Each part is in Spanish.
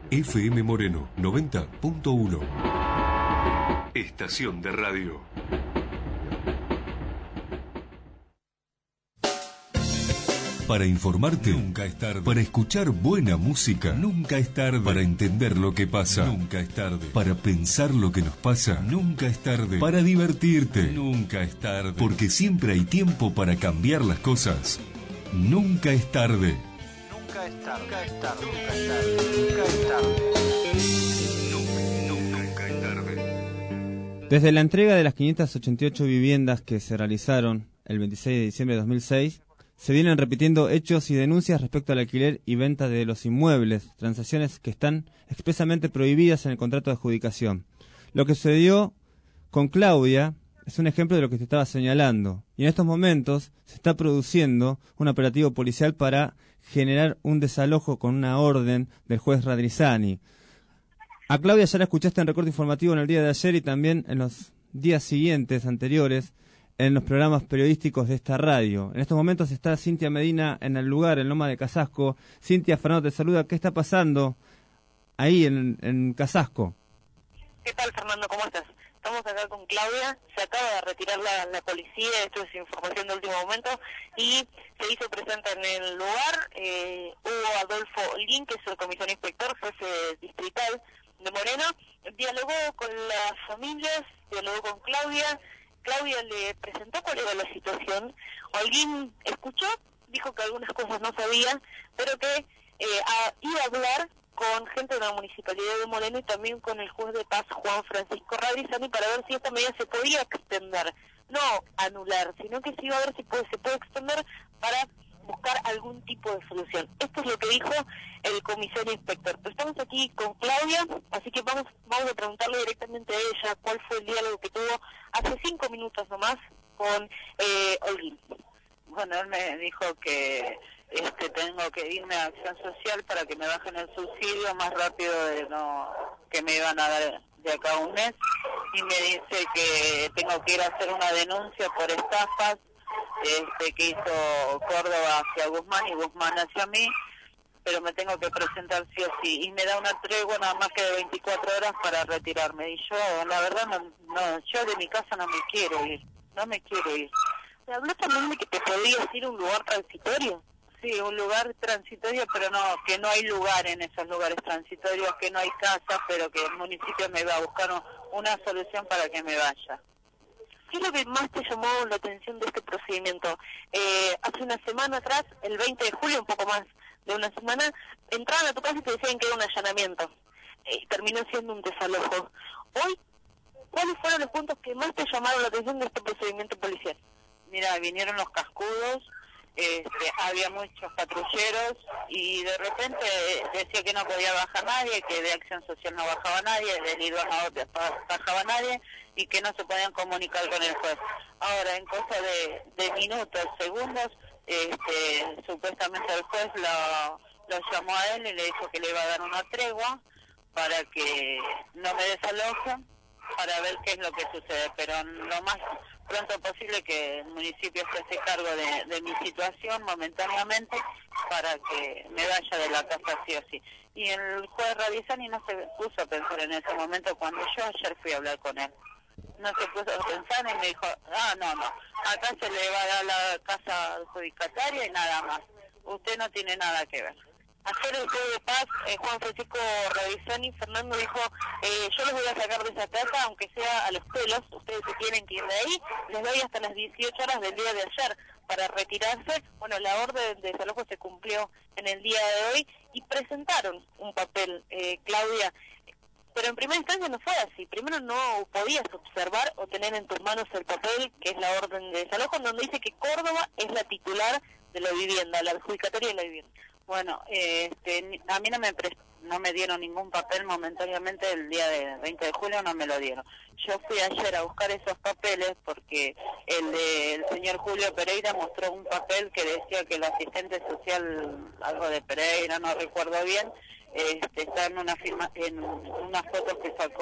FM Moreno 90.1. Estación de radio. Para informarte, nunca es tarde. Para escuchar buena música, nunca es tarde. Para entender lo que pasa, nunca es tarde. Para pensar lo que nos pasa, nunca es tarde. Para divertirte, nunca es tarde. Porque siempre hay tiempo para cambiar las cosas. Nunca es tarde. Nunca es tarde. Nunca es tarde. Nunca es tarde. Nunca es tarde. Nunca es tarde. Desde la entrega de las 588 viviendas que se realizaron el 26 de diciembre de 2006, se vienen repitiendo hechos y denuncias respecto al alquiler y venta de los inmuebles, transacciones que están expresamente prohibidas en el contrato de adjudicación. Lo que sucedió con Claudia es un ejemplo de lo que te estaba señalando. Y en estos momentos se está produciendo un operativo policial para generar un desalojo con una orden del juez Radrizzani. A Claudia ya la escuchaste en recorte informativo en el día de ayer y también en los días siguientes, anteriores, en los programas periodísticos de esta radio. En estos momentos está Cintia Medina en el lugar, en Loma de Casasco. Cintia, Fernando te saluda. ¿Qué está pasando ahí en Casasco? ¿Qué tal, Fernando? ¿Cómo estás? Estamos acá con Claudia. Se acaba de retirar la policía, esto es información de último momento, y se hizo presente en el lugar Hugo Adolfo Holguín, que es el comisario inspector, jefe distrital de Moreno. Dialogó con las familias, dialogó con Claudia. Claudia le presentó cuál era la situación. Holguín escuchó, dijo que algunas cosas no sabía, pero que iba a hablar con gente de la Municipalidad de Moreno y también con el juez de paz Juan Francisco Radrizzani para ver si esta medida se podía extender, no anular, sino que sí iba a ver si se puede extender para buscar algún tipo de solución. Esto es lo que dijo el comisario inspector. Pero estamos aquí con Claudia, así que vamos a preguntarle directamente a ella cuál fue el diálogo que tuvo hace 5 minutos nomás con Holguín. Bueno, él me dijo que tengo que irme a Acción Social para que me bajen el subsidio más rápido de que me iban a dar de acá a un mes, y me dice que tengo que ir a hacer una denuncia por estafas que hizo Córdoba hacia Guzmán y Guzmán hacia mí, pero me tengo que presentar sí o sí, y me da una tregua nada más que de 24 horas para retirarme, y yo la verdad no yo de mi casa no me quiero ir. ¿Se habló también de que te podías ir a un lugar transitorio? Sí, un lugar transitorio, pero que no hay lugar en esos lugares transitorios, que no hay casa, pero que el municipio me va a buscar una solución para que me vaya. ¿Qué es lo que más te llamó la atención de este procedimiento? Hace una semana atrás, el 20 de julio, un poco más de una semana, entraban a tu casa y te decían que era un allanamiento. Terminó siendo un desalojo. Hoy, ¿cuáles fueron los puntos que más te llamaron la atención de este procedimiento policial? Mira, vinieron los cascudos, había muchos patrulleros y de repente decía que no podía bajar nadie, que de Acción Social no bajaba nadie, del IDOA no bajaba nadie y que no se podían comunicar con el juez. Ahora, en cosa de minutos, segundos, supuestamente el juez lo llamó a él y le dijo que le iba a dar una tregua para que no me desalojen, para ver qué es lo que sucede, pero lo más pronto posible que el municipio se hace cargo de mi situación momentáneamente para que me vaya de la casa sí o sí. Y el juez Radrizzani no se puso a pensar en ese momento cuando yo ayer fui a hablar con él. No se puso a pensar y me dijo, no, acá se le va a dar la casa adjudicataria y nada más. Usted no tiene nada que ver. Ayer el juez de paz, Juan Francisco Radrizzani, Fernando dijo, yo los voy a sacar de esa casa, aunque sea a los pelos, ustedes se tienen que ir de ahí, les doy hasta las 18 horas del día de ayer para retirarse. Bueno, la orden de desalojo se cumplió en el día de hoy y presentaron un papel, Claudia, pero en primera instancia no fue así. Primero no podías observar o tener en tus manos el papel, que es la orden de desalojo, donde dice que Córdoba es la titular de la vivienda, la adjudicataria de la vivienda. Bueno, a mí no me dieron ningún papel momentáneamente el día de 20 de julio, no me lo dieron. Yo fui ayer a buscar esos papeles porque el del señor Julio Pereira mostró un papel que decía que el asistente social, algo de Pereira, no recuerdo bien, está en en unas fotos que sacó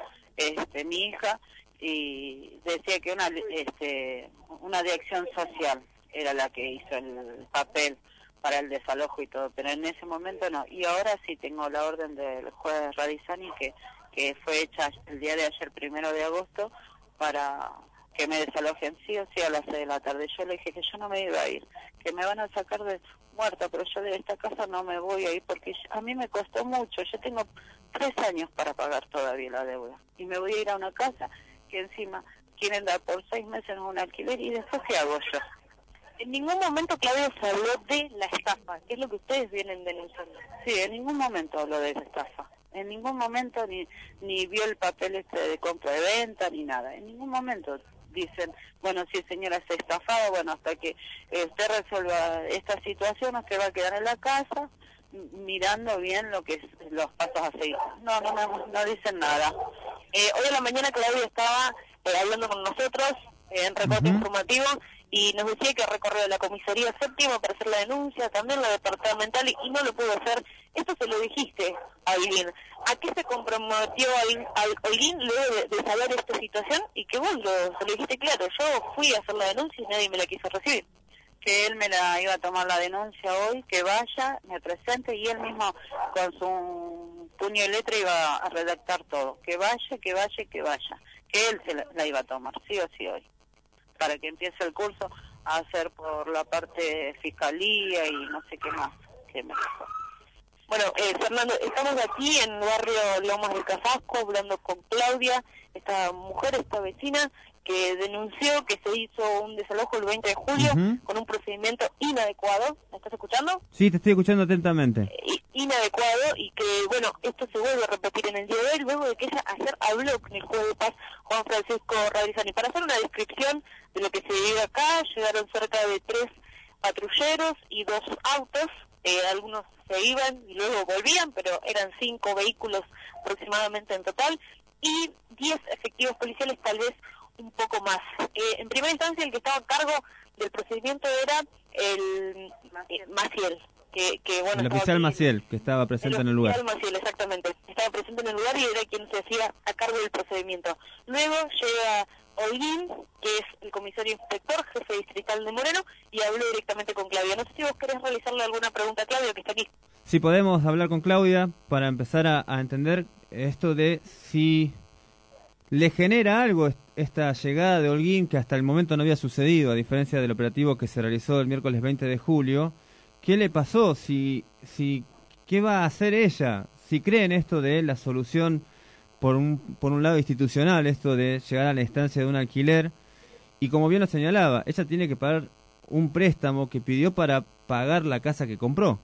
mi hija, y decía que una de Acción Social era la que hizo el papel para el desalojo y todo, pero en ese momento no. Y ahora sí tengo la orden del juez Radizani que fue hecha el día de ayer, 1 de agosto, para que me desalojen sí o sí a las 6 de la tarde. Yo le dije que yo no me iba a ir, que me van a sacar de muerta, pero yo de esta casa no me voy a ir porque a mí me costó mucho. Yo tengo 3 años para pagar todavía la deuda y me voy a ir a una casa que encima quieren dar por 6 meses en un alquiler y después ¿qué hago yo? En ningún momento Claudia se habló de la estafa, que es lo que ustedes vienen denunciando. Sí, en ningún momento habló de esa estafa. En ningún momento ni vio el papel de compra de venta ni nada. En ningún momento dicen, bueno, si señora se estafada, bueno, hasta que usted resuelva esta situación, usted va a quedar en la casa mirando bien lo que es los pasos a seguir. No dicen nada. Hoy en la mañana Claudia estaba hablando con nosotros en recorte informativo y nos decía que recorrió la comisaría séptima para hacer la denuncia, también la departamental y no lo pudo hacer. Esto se lo dijiste a Holguín. ¿A qué se comprometió Holguín luego de saber esta situación? Y que vos se lo dijiste claro, yo fui a hacer la denuncia y nadie me la quiso recibir. Que él me la iba a tomar la denuncia hoy, que vaya, me presente y él mismo con su puño y letra iba a redactar todo. Que vaya, que él se la iba a tomar, sí o sí hoy, para que empiece el curso a hacer por la parte fiscalía y no sé qué más que me pasó. Bueno, Fernando, estamos aquí en el barrio Lomas del Cafasco hablando con Claudia, esta mujer, esta vecina que denunció que se hizo un desalojo el 20 de julio con un procedimiento inadecuado. ¿Me estás escuchando? Sí, te estoy escuchando atentamente. Inadecuado y que, bueno, esto se vuelve a repetir en el día de hoy luego de que ella ayer habló con el juez de paz Juan Francisco Radizani. Para hacer una descripción de lo que se vive acá, llegaron cerca de 3 patrulleros y 2 autos. Algunos se iban y luego volvían, pero eran 5 vehículos aproximadamente en total y 10 efectivos policiales, tal vez un poco más. En primera instancia el que estaba a cargo del procedimiento era el Maciel, que bueno, el oficial Maciel, que estaba presente en el lugar. El oficial Maciel, exactamente, estaba presente en el lugar y era quien se hacía a cargo del procedimiento. Luego llega Holguín, que es el comisario inspector, jefe distrital de Moreno, y habló directamente con Claudia. No sé si vos querés realizarle alguna pregunta a Claudia, que está aquí. Si podemos hablar con Claudia para empezar a entender esto de si le genera algo esta llegada de Holguín, que hasta el momento no había sucedido, a diferencia del operativo que se realizó el miércoles 20 de julio. ¿Qué le pasó? ¿Qué va a hacer ella? Si cree en esto de la solución por un lado institucional, esto de llegar a la instancia de un alquiler, y como bien lo señalaba, ella tiene que pagar un préstamo que pidió para pagar la casa que compró.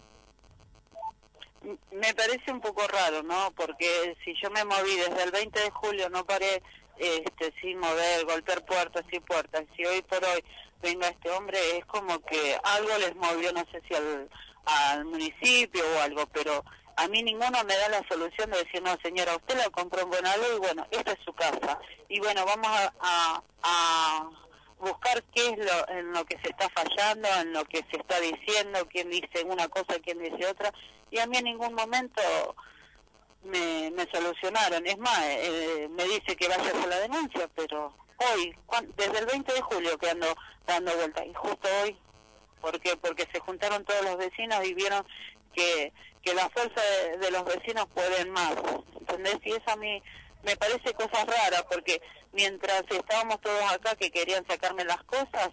Me parece un poco raro, ¿no? Porque si yo me moví desde el 20 de julio, no paré sin mover, golpear puertas y puertas, si hoy por hoy venga este hombre, es como que algo les movió, no sé si al municipio o algo, pero a mí ninguno me da la solución de decir, no señora, usted la compró en buena ley, bueno, esta es su casa, y bueno, vamos a buscar qué es en lo que se está fallando, en lo que se está diciendo, quién dice una cosa, quién dice otra, y a mí en ningún momento me solucionaron. Es más, me dice que vaya a hacer la denuncia, pero hoy, desde el 20 de julio que ando dando vueltas, y justo hoy, ¿por qué? Porque se juntaron todos los vecinos y vieron que la fuerza de los vecinos pueden más, ¿entendés? Y eso a mí me parece cosas raras, porque mientras estábamos todos acá que querían sacarme las cosas,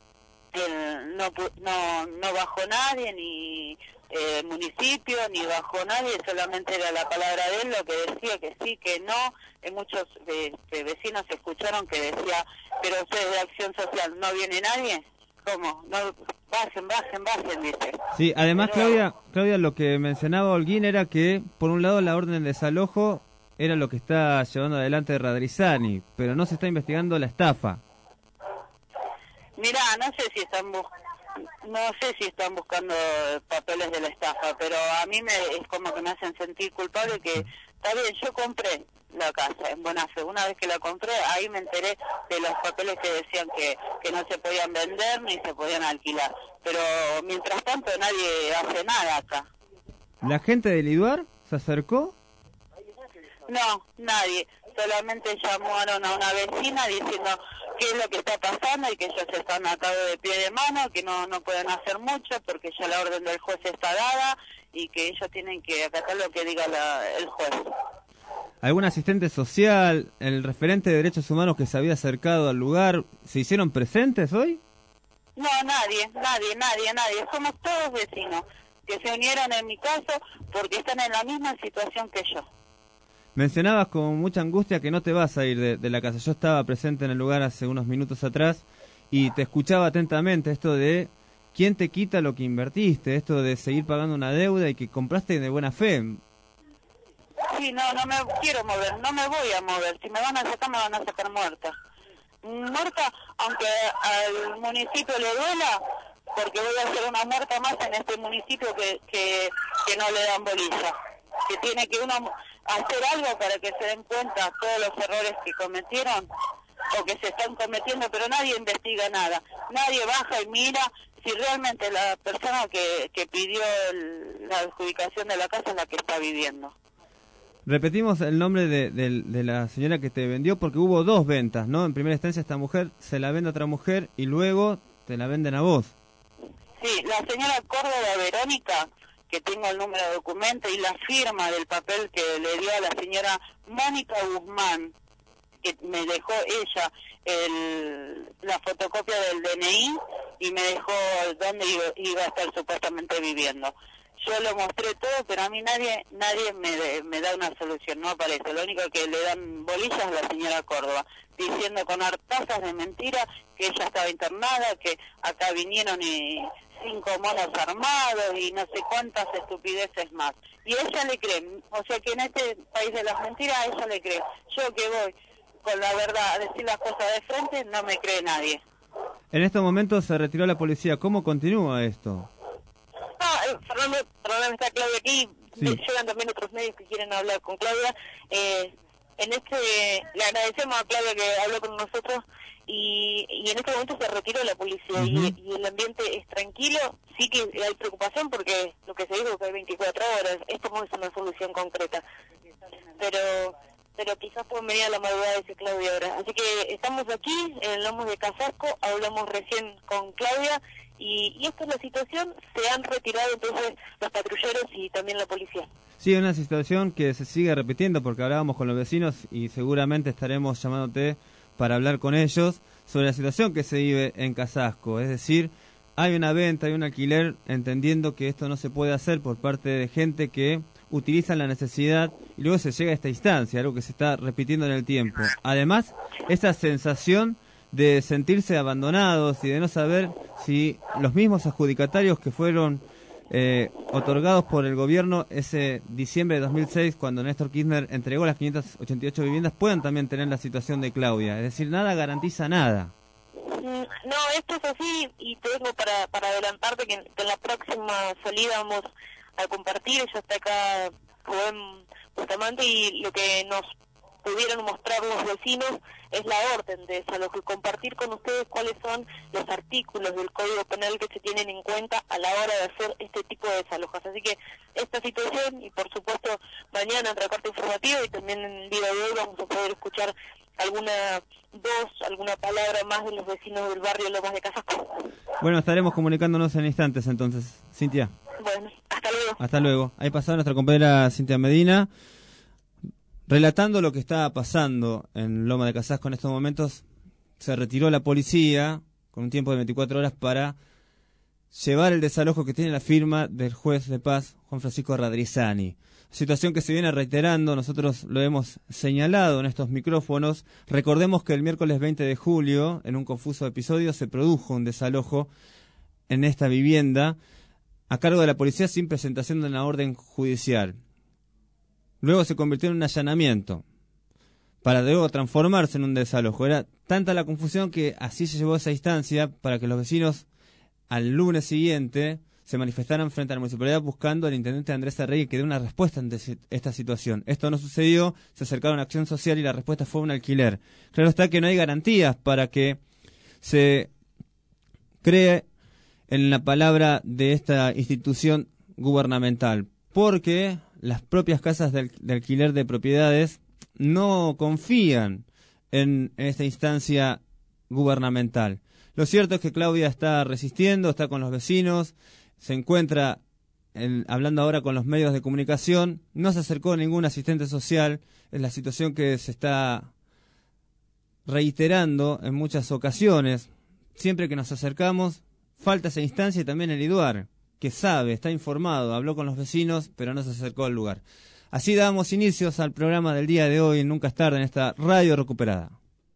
no bajó nadie, ni municipio, ni bajó nadie, solamente era la palabra de él lo que decía que sí, que no. Muchos vecinos escucharon que decía, pero ustedes de Acción Social, ¿no viene nadie? ¿Cómo? No, bajen, dice. Sí, además pero... Claudia, lo que mencionaba Holguín era que, por un lado, la orden de desalojo era lo que está llevando adelante Radizani, pero no se está investigando la estafa. Mirá, no sé si están buscando papeles de la estafa, pero a mí es como que me hacen sentir culpable que, está bien, yo compré la casa en buena fe, una vez que la compré, ahí me enteré de los papeles que decían que no se podían vender ni se podían alquilar, pero mientras tanto nadie hace nada acá. ¿La gente del Liduar se acercó? No, nadie. Solamente llamaron a una vecina diciendo qué es lo que está pasando y que ellos están atados de pie y de mano, que no pueden hacer mucho porque ya la orden del juez está dada y que ellos tienen que acatar lo que diga el juez. ¿Algún asistente social, el referente de derechos humanos que se había acercado al lugar, se hicieron presentes hoy? No, nadie. Somos todos vecinos que se unieron en mi caso porque están en la misma situación que yo. Mencionabas con mucha angustia que no te vas a ir de la casa. Yo estaba presente en el lugar hace unos minutos atrás y te escuchaba atentamente esto de quién te quita lo que invertiste, esto de seguir pagando una deuda y que compraste de buena fe. Sí, no me quiero mover, no me voy a mover. Si me van a sacar muerta. Muerta, aunque al municipio le duela, porque voy a hacer una muerta más en este municipio que no le dan bolilla. Que tiene que uno hacer algo para que se den cuenta todos los errores que cometieron o que se están cometiendo, pero nadie investiga nada. Nadie baja y mira si realmente la persona que pidió la adjudicación de la casa es la que está viviendo. Repetimos el nombre de la señora que te vendió porque hubo dos ventas, ¿no? En primera instancia esta mujer se la vende a otra mujer y luego te la venden a vos. Sí, la señora Córdoba Verónica, que tengo el número de documento y la firma del papel que le dio a la señora Mónica Guzmán, que me dejó ella la fotocopia del DNI y me dejó dónde iba a estar supuestamente viviendo. Yo lo mostré todo, pero a mí nadie me da una solución, no aparece. Lo único que le dan bolillas es la señora Córdoba, diciendo con hartazas de mentira que ella estaba internada, que acá vinieron 5 monos armados y no sé cuántas estupideces más. Y ella le cree, o sea que en este país de las mentiras a ella le cree. Yo que voy con la verdad a decir las cosas de frente, no me cree nadie. En estos momentos se retiró la policía. ¿Cómo continúa esto? Fernando, está Claudia aquí. Sí. Llegan también otros medios que quieren hablar con Claudia. Le agradecemos a Claudia que habló con nosotros y en este momento se retiró la policía. Y el ambiente es tranquilo. Sí que hay preocupación porque lo que se dijo es que hay 24 horas. Esto no es una solución concreta. Pero quizás pueden venir a la madrugada, dice Claudia ahora. Así que estamos aquí en Lomos de Casasco, hablamos recién con Claudia y esta es la situación. Se han retirado entonces los patrulleros y también la policía. Sí, una situación que se sigue repitiendo porque hablábamos con los vecinos y seguramente estaremos llamándote para hablar con ellos sobre la situación que se vive en Casasco. Es decir, hay una venta, hay un alquiler, entendiendo que esto no se puede hacer por parte de gente que utilizan la necesidad y luego se llega a esta instancia, algo que se está repitiendo en el tiempo. Además, esa sensación de sentirse abandonados y de no saber si los mismos adjudicatarios que fueron otorgados por el gobierno ese diciembre de 2006, cuando Néstor Kirchner entregó las 588 viviendas, puedan también tener la situación de Claudia. Es decir, nada garantiza nada. No, esto es así y tengo para adelantarte que en la próxima salida vamos a compartir. Ella está acá, Rubén Bustamante, y lo que nos pudieron mostrar los vecinos es la orden de desalojo y compartir con ustedes cuáles son los artículos del Código Penal que se tienen en cuenta a la hora de hacer este tipo de desalojos. Así que esta situación, y por supuesto mañana en recorte informativo y también en Vida de Hoy vamos a poder escuchar alguna palabra más de los vecinos del barrio Lomas de Casasco. Bueno, estaremos comunicándonos en instantes entonces. Cintia. Bueno, hasta luego. Hasta luego. Ahí pasaba nuestra compañera Cintia Medina, relatando lo que estaba pasando en Loma de Casasco en estos momentos. Se retiró la policía con un tiempo de 24 horas para llevar el desalojo que tiene la firma del juez de paz, Juan Francisco Radrizani. Situación que se viene reiterando, nosotros lo hemos señalado en estos micrófonos. Recordemos que el miércoles 20 de julio, en un confuso episodio, se produjo un desalojo en esta vivienda a cargo de la policía sin presentación de una orden judicial. Luego se convirtió en un allanamiento para luego transformarse en un desalojo. Era tanta la confusión que así se llevó esa instancia para que los vecinos al lunes siguiente se manifestaran frente a la municipalidad buscando al intendente Andrés Arregui que dé una respuesta ante esta situación. Esto no sucedió, se acercaron a Acción Social y la respuesta fue un alquiler. Claro está que no hay garantías para que se cree en la palabra de esta institución gubernamental, porque las propias casas de alquiler de propiedades no confían en esta instancia gubernamental. Lo cierto es que Claudia está resistiendo, está con los vecinos, se encuentra hablando ahora con los medios de comunicación, no se acercó a ningún asistente social, es la situación que se está reiterando en muchas ocasiones. Siempre que nos acercamos, falta esa instancia, y también el IDUAR, que sabe, está informado, habló con los vecinos, pero no se acercó al lugar. Así damos inicios al programa del día de hoy, en Nunca es Tarde, en esta radio recuperada.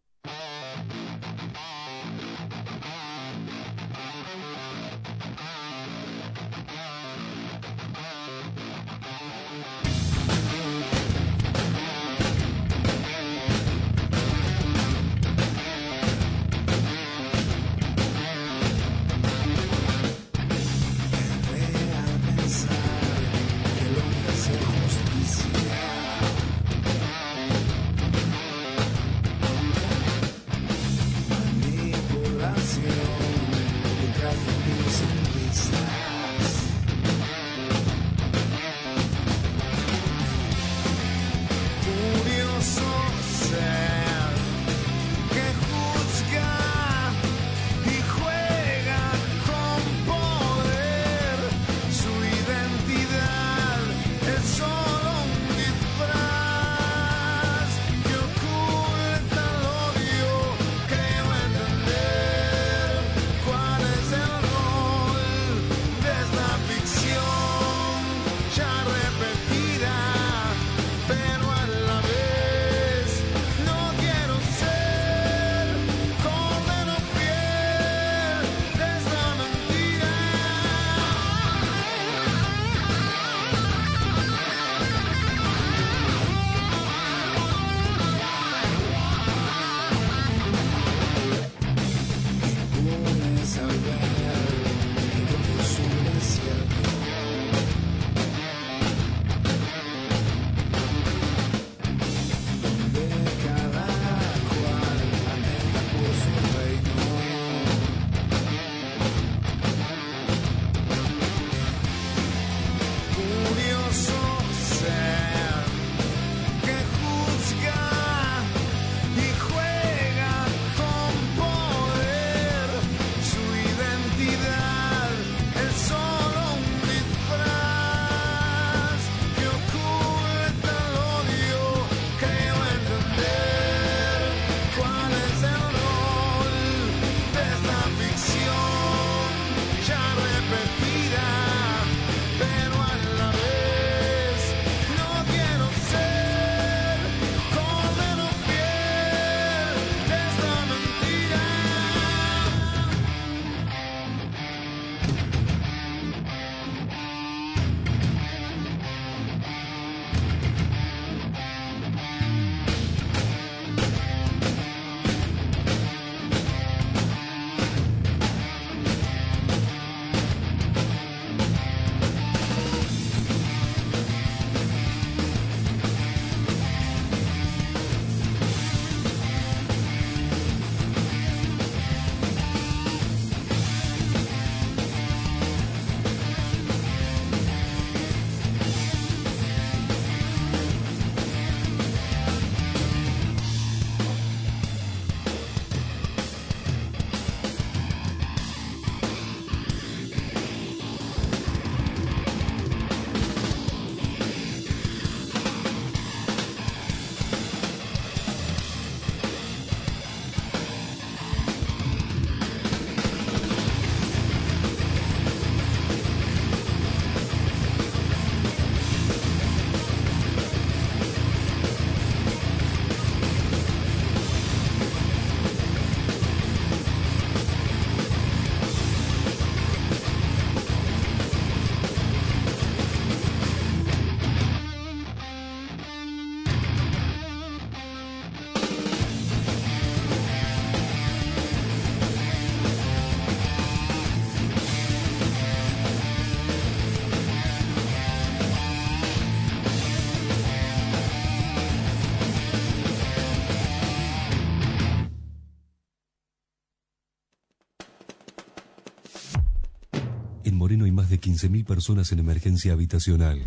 En Moreno hay más de 15.000 personas en emergencia habitacional.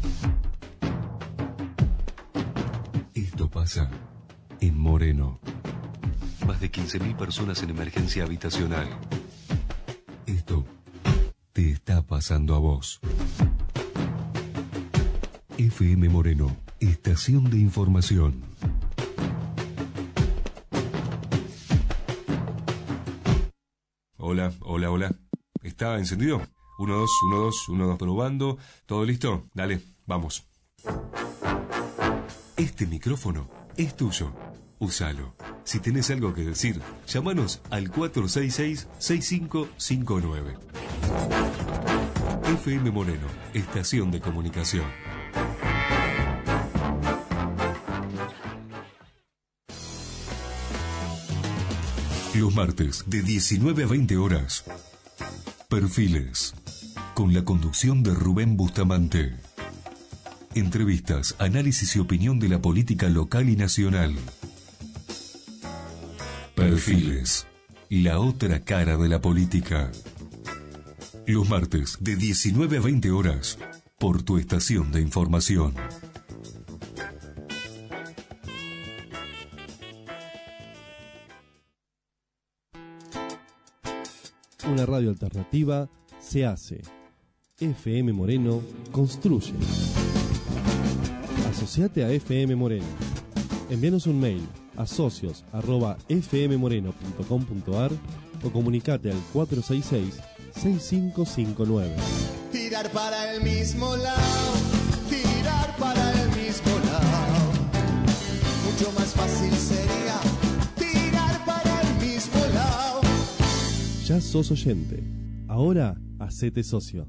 Esto pasa en Moreno. Más de 15.000 personas en emergencia habitacional. Esto te está pasando a vos. FM Moreno, estación de información. Hola, hola, hola. ¿Está encendido? 1, 2, 1, 2, 1, 2, probando. ¿Todo listo? Dale, vamos. Este micrófono es tuyo. Úsalo. Si tenés algo que decir, llámanos al 466-6559. FM Moreno, estación de comunicación. Los martes, de 19 a 20 horas. Perfiles. Con la conducción de Rubén Bustamante. Entrevistas, análisis y opinión de la política local y nacional. Perfiles. La otra cara de la política. Los martes, de 19 a 20 horas. Por tu estación de información. Una radio alternativa se hace. FM Moreno construye. Asociate a FM Moreno. Envíanos un mail a socios@fmmoreno.com.ar o comunicate al 466-6559. Tirar para el mismo lado, tirar para el mismo lado. Mucho más fácil sería tirar para el mismo lado. Ya sos oyente. Ahora hacete socio.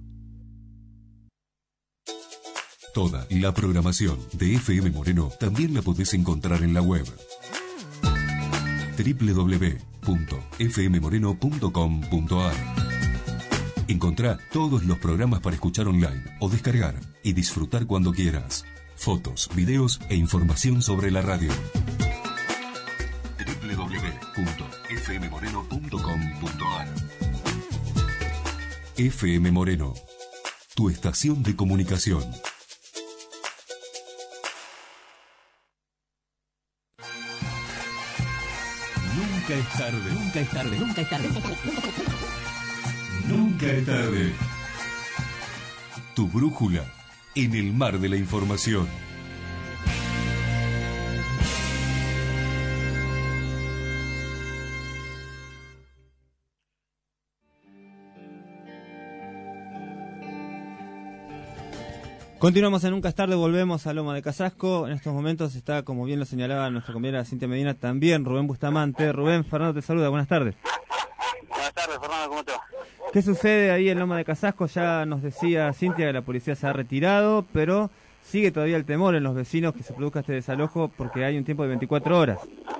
Toda la programación de FM Moreno también la podés encontrar en la web www.fmmoreno.com.ar. Encontrá todos los programas para escuchar online o descargar y disfrutar cuando quieras. Fotos, videos e información sobre la radio. www.fmmoreno.com.ar. FM Moreno, tu estación de comunicación. Nunca es tarde. Nunca es tarde. Nunca es tarde. Nunca es tarde. Tu brújula en el mar de la información. Continuamos en Nunca es tarde, volvemos a Loma de Casasco. En estos momentos está, como bien lo señalaba nuestra compañera Cintia Medina, también Rubén Bustamante. Rubén, Fernando te saluda, buenas tardes. Buenas tardes, Fernando, ¿cómo te va? ¿Qué sucede ahí en Loma de Casasco? Ya nos decía Cintia que la policía se ha retirado, pero sigue todavía el temor en los vecinos que se produzca este desalojo porque hay un tiempo de 24 horas.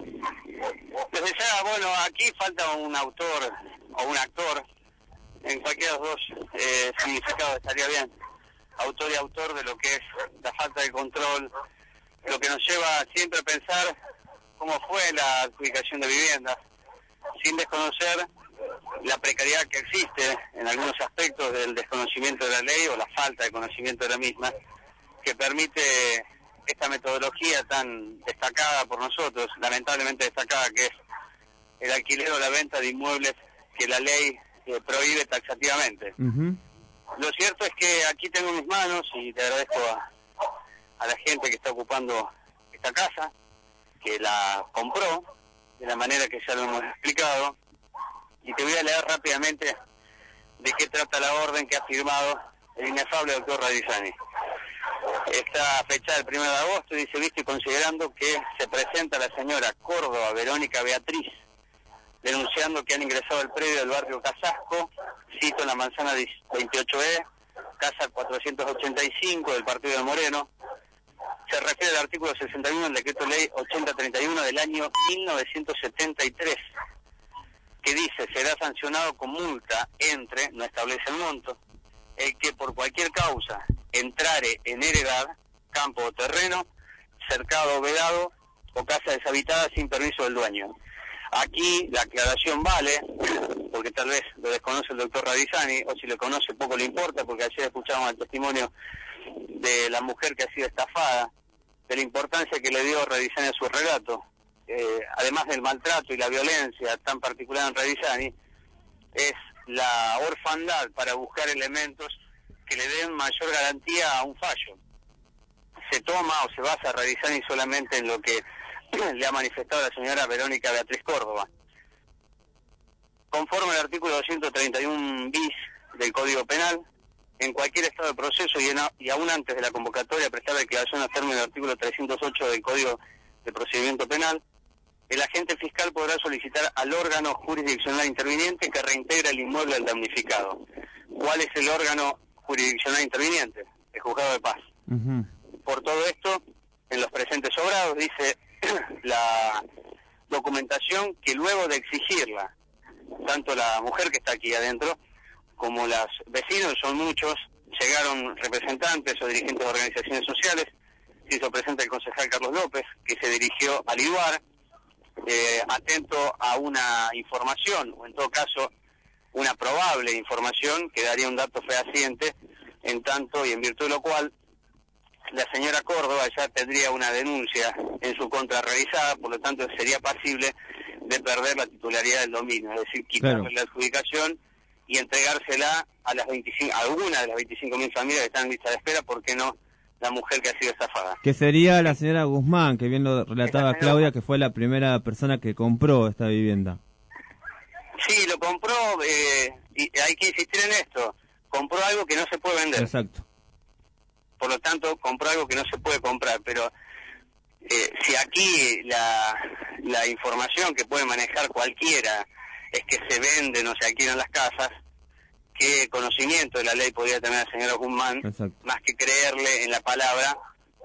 Desde ya, bueno, aquí falta un autor o un actor, en cualquiera de los dos significados estaría bien. Autor y autor de lo que es la falta de control, lo que nos lleva siempre a pensar cómo fue la adjudicación de viviendas, sin desconocer la precariedad que existe en algunos aspectos del desconocimiento de la ley o la falta de conocimiento de la misma, que permite esta metodología tan destacada por nosotros, lamentablemente destacada, que es el alquiler o la venta de inmuebles que la ley prohíbe taxativamente. Uh-huh. Lo cierto es que aquí tengo en mis manos, y te agradezco a la gente que está ocupando esta casa, que la compró de la manera que ya lo hemos explicado, y te voy a leer rápidamente de qué trata la orden que ha firmado el inefable doctor Radizani. Está fechada el 1 de agosto y dice: visto y considerando que se presenta la señora Córdoba Verónica Beatriz denunciando que han ingresado al predio del barrio Casasco, cito en la manzana 28E, casa 485 del partido de Moreno, se refiere al artículo 61 del decreto ley 8031 del año 1973, que dice: será sancionado con multa entre, no establece el monto, el que por cualquier causa entrare en heredad, campo o terreno, cercado o vedado, o casa deshabitada sin permiso del dueño. Aquí la aclaración vale, porque tal vez lo desconoce el doctor Radizani, o si lo conoce poco le importa, porque ayer escuchamos el testimonio de la mujer que ha sido estafada, de la importancia que le dio Radizani a su relato. además del maltrato y la violencia tan particular en Radicani, es la orfandad para buscar elementos que le den mayor garantía a un fallo. Se toma o se basa Radicani solamente en lo que le ha manifestado la señora Verónica Beatriz Córdoba. Conforme al artículo 231 bis del Código Penal, en cualquier estado de proceso y aún antes de la convocatoria a prestar declaración a término del artículo 308 del Código de Procedimiento Penal, el agente fiscal podrá solicitar al órgano jurisdiccional interviniente que reintegre el inmueble del damnificado. ¿Cuál es el órgano jurisdiccional interviniente? El Juzgado de Paz. Por todo esto, en los presentes sobrados dice la documentación que luego de exigirla, tanto la mujer que está aquí adentro como los vecinos, son muchos, llegaron representantes o dirigentes de organizaciones sociales, se hizo presente el concejal Carlos López, que se dirigió al IDUAR, atento a una información, o en todo caso una probable información que daría un dato fehaciente, en tanto y en virtud de lo cual la señora Córdoba ya tendría una denuncia en su contra realizada, por lo tanto sería pasible de perder la titularidad del dominio, es decir, quitarle la adjudicación y entregársela a las 25, a alguna de las 25.000 familias que están en lista de espera, ¿por qué no la mujer que ha sido estafada? Que sería la señora Guzmán, que bien lo relataba Claudia, que fue la primera persona que compró esta vivienda. Sí, lo compró, y hay que insistir en esto, compró algo que no se puede vender. Exacto. Por lo tanto, compró algo que no se puede comprar, pero si aquí la información que puede manejar cualquiera es que se venden o se alquilan las casas, ¿qué conocimiento de la ley podría tener la señora Guzmán? Exacto. Más que creerle en la palabra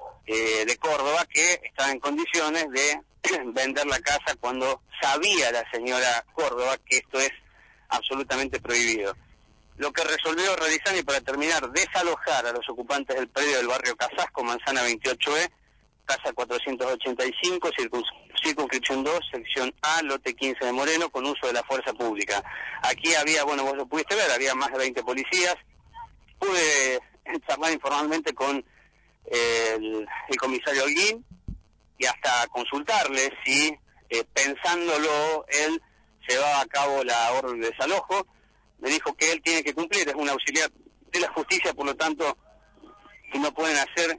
de Córdoba, que estaba en condiciones de vender la casa cuando sabía la señora Córdoba que esto es absolutamente prohibido. Lo que resolvió Radicani, para terminar, desalojar a los ocupantes del predio del barrio Casasco, Manzana 28E, casa 485, circunscripción 2, sección A, lote 15 de Moreno, con uso de la fuerza pública. Aquí había, bueno, vos lo pudiste ver, había más de 20 policías. Pude charlar informalmente con el comisario Holguín y hasta consultarle si, pensándolo, él llevaba a cabo la orden de desalojo. Me dijo que él tiene que cumplir, es un auxiliar de la justicia, por lo tanto, no pueden hacer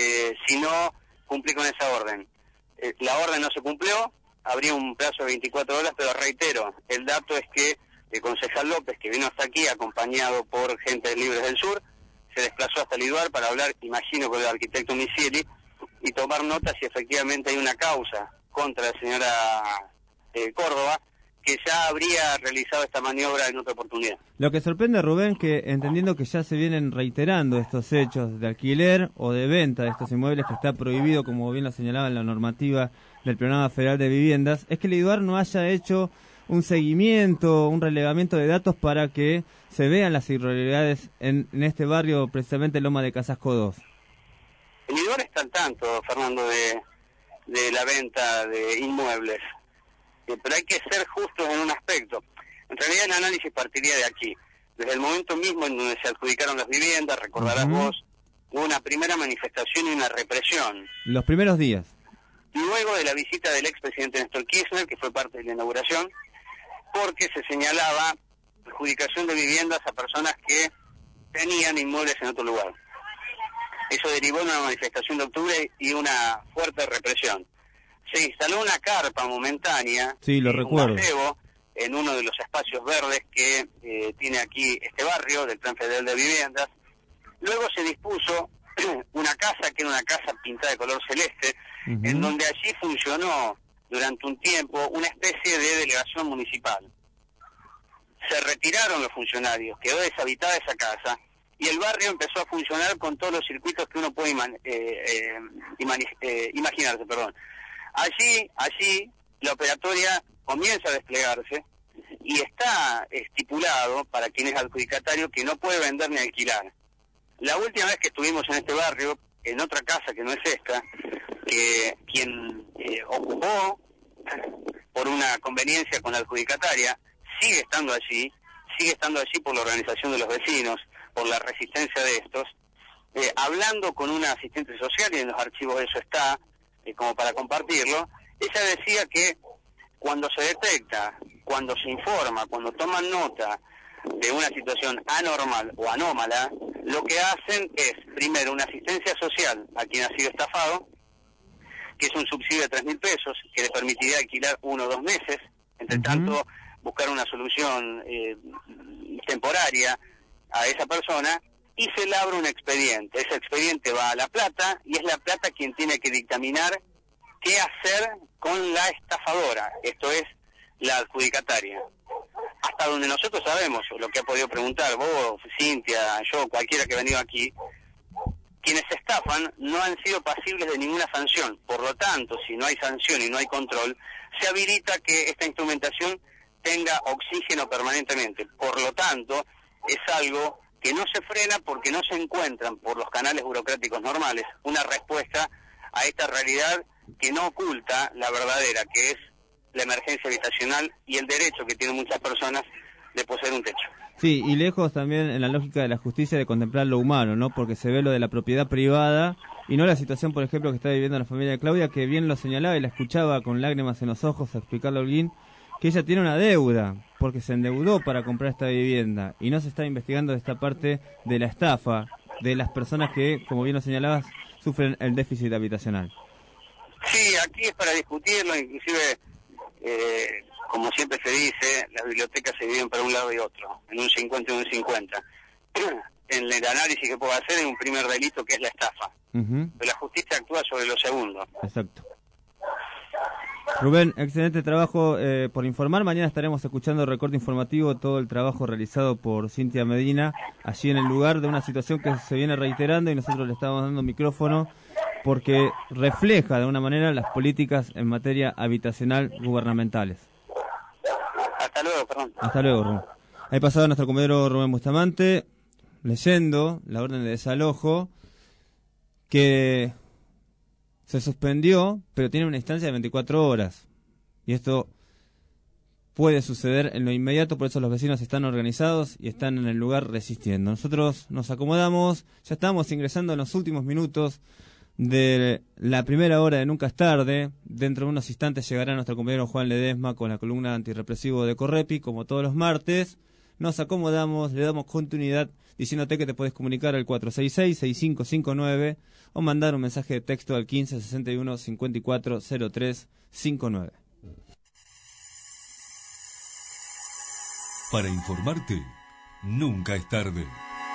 sino cumplir con esa orden. La orden no se cumplió, habría un plazo de 24 horas, pero reitero, el dato es que el concejal López, que vino hasta aquí acompañado por Gentes Libres del Sur, se desplazó hasta el IDUAR para hablar, imagino, con el arquitecto Misieli y tomar nota si efectivamente hay una causa contra la señora Córdoba, que ya habría realizado esta maniobra en otra oportunidad. Lo que sorprende, Rubén, que entendiendo que ya se vienen reiterando estos hechos de alquiler o de venta de estos inmuebles, que está prohibido, como bien lo señalaba en la normativa del Programa Federal de Viviendas, es que el IDUAR no haya hecho un seguimiento, un relevamiento de datos para que se vean las irregularidades en este barrio, precisamente Loma de Casasco 2. El IDUAR está al tanto, Fernando, de la venta de inmuebles. Pero hay que ser justos en un aspecto. En realidad el análisis partiría de aquí. Desde el momento mismo en donde se adjudicaron las viviendas, recordarás vos, hubo una primera manifestación y una represión. Los primeros días. Luego de la visita del expresidente Néstor Kirchner, que fue parte de la inauguración, porque se señalaba adjudicación de viviendas a personas que tenían inmuebles en otro lugar. Eso derivó en una manifestación de octubre y una fuerte represión. Se instaló una carpa momentánea, sí, lo recuerdo, en uno de los espacios verdes que tiene aquí este barrio del Plan Federal de Viviendas. Luego se dispuso una casa, que era una casa pintada de color celeste, en donde allí funcionó durante un tiempo una especie de delegación municipal. Se retiraron los funcionarios, quedó deshabitada esa casa, y el barrio empezó a funcionar con todos los circuitos que uno puede imaginarse, perdón. Allí la operatoria comienza a desplegarse y está estipulado para quien es adjudicatario que no puede vender ni alquilar. La última vez que estuvimos en este barrio, en otra casa que no es esta, que quien ocupó por una conveniencia con la adjudicataria, sigue estando allí por la organización de los vecinos, por la resistencia de estos, hablando con una asistente social, y en los archivos eso está, como para compartirlo, Ella decía que cuando se detecta, cuando se informa, cuando toman nota de una situación anormal o anómala, lo que hacen es, primero, una asistencia social a quien ha sido estafado, que es un subsidio de 3.000 pesos, que le permitiría alquilar 1 o 2 meses, entre tanto, buscar una solución temporaria a esa persona, y se labra un expediente. Ese expediente va a La Plata, y es La Plata quien tiene que dictaminar qué hacer con la estafadora, esto es, la adjudicataria. Hasta donde nosotros sabemos, lo que ha podido preguntar vos, Cintia, yo, cualquiera que ha venido aquí, quienes estafan no han sido pasibles de ninguna sanción. Por lo tanto, si no hay sanción y no hay control, se habilita que esta instrumentación tenga oxígeno permanentemente. Por lo tanto, es algo que no se frena porque no se encuentran por los canales burocráticos normales una respuesta a esta realidad que no oculta la verdadera, que es la emergencia habitacional y el derecho que tienen muchas personas de poseer un techo. Sí, y lejos también en la lógica de la justicia de contemplar lo humano, ¿no? Porque se ve lo de la propiedad privada y no la situación, por ejemplo, que está viviendo la familia de Claudia, que bien lo señalaba y la escuchaba con lágrimas en los ojos a explicarle a Holguín que ella tiene una deuda porque se endeudó para comprar esta vivienda y no se está investigando esta parte de la estafa de las personas que, como bien lo señalabas, sufren el déficit habitacional. Sí, aquí es para discutirlo, inclusive, como siempre se dice, las bibliotecas se dividen para un lado y otro, en un 50 y un 50. En el análisis que puedo hacer hay un primer delito que es la estafa, pero la justicia actúa sobre lo segundo. Exacto. Rubén, excelente trabajo por informar. Mañana estaremos escuchando el recorte informativo, todo el trabajo realizado por Cintia Medina, allí en el lugar de una situación que se viene reiterando y nosotros le estamos dando micrófono porque refleja de una manera las políticas en materia habitacional gubernamentales. Hasta luego, perdón. Hasta luego, Rubén. Ahí pasado nuestro compañero Rubén Bustamante leyendo la orden de desalojo que se suspendió, pero tiene una instancia de 24 horas. Y esto puede suceder en lo inmediato, por eso los vecinos están organizados y están en el lugar resistiendo. Nosotros nos acomodamos, ya estamos ingresando en los últimos minutos de la primera hora de Nunca es Tarde. Dentro de unos instantes llegará nuestro compañero Juan Ledesma con la columna antirrepresivo de Correpi, como todos los martes. Nos acomodamos, le damos continuidad diciéndote que te puedes comunicar al 466-6559 o mandar un mensaje de texto al 1561-540359. Para informarte, nunca es tarde.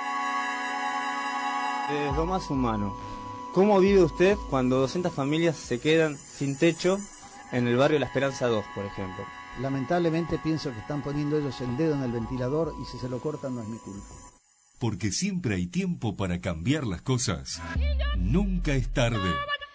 Es lo más humano. ¿Cómo vive usted cuando 200 familias se quedan sin techo en el barrio La Esperanza 2, por ejemplo? Lamentablemente pienso que están poniendo ellos el dedo en el ventilador y si se lo cortan no es mi culpa. Porque siempre hay tiempo para cambiar las cosas. Nunca es tarde.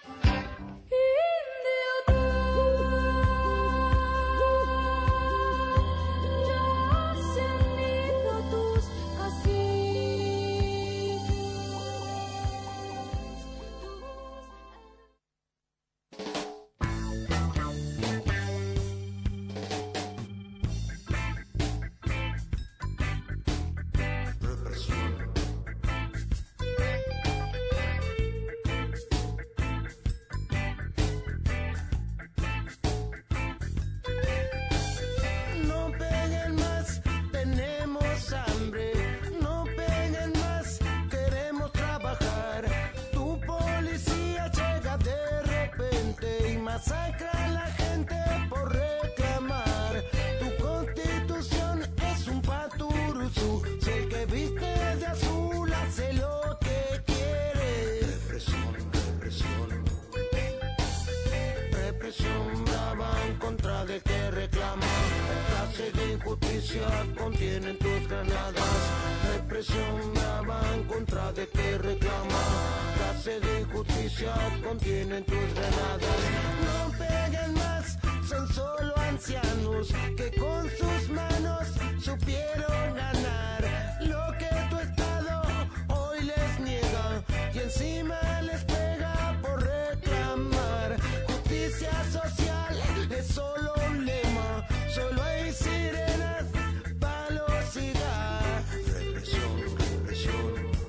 Contienen tus granadas, represión brava en contra de que reclama. Clase de injusticia contienen tus granadas. No peguen más, son solo ancianos que con sus manos supieron ganar lo que tu Estado hoy les niega y encima les pega por reclamar. Justicia social es solo un lema, solo hay sirenas, palos y gas.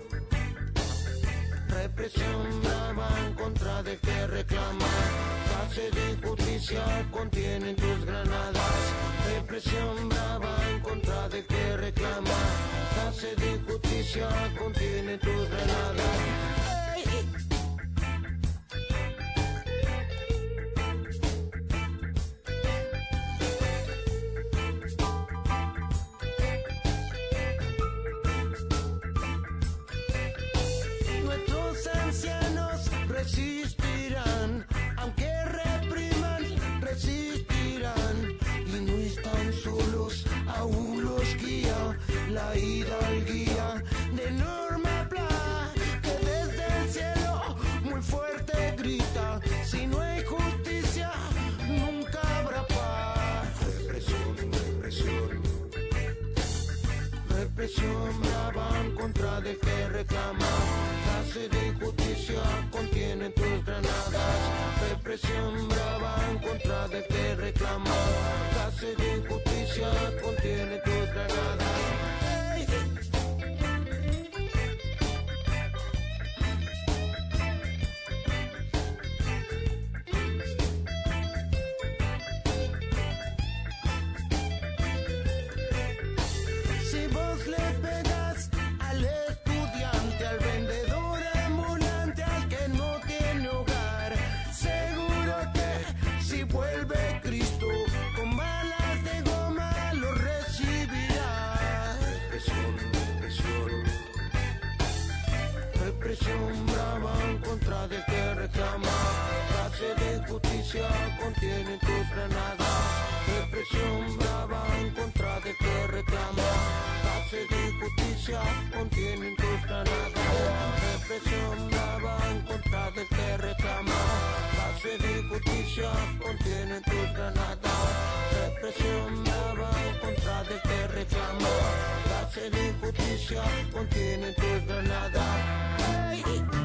Represión brava en contra de que reclama. clase de justicia contienen tus granadas. Represión brava en contra de que reclama. Clase de justicia contiene tus granadas. ¡Ey! Nuestros ancianos resistirán, aunque repriman, resistirán. Y no están solos, aún los guía la hidalguía de Norma Pla, que desde el cielo muy fuerte grita: si no hay justicia, nunca habrá paz. Represión, represión, represión brava en contra de que reclama. Clase de justicia contiene tus granadas. Represión brava en contra de que reclama. Clase de justicia contiene tus granadas. ¡Ey! Si vos le pegas al estudiante, al vendedor ambulante, al que no tiene hogar, seguro que si vuelve Cristo con balas de goma lo recibirá. Represión, represión, represión brava en contra de que reclama. Clase de justicia contiene tus granadas. Represión brava en contra de que reclama. Clase de justicia contiene tus granadas. Represión brava en contra de que reclama. Clase de justicia contiene tus granadas. Represión brava en contra de que reclama. Clase de justicia contiene tus granadas. ¡Hey!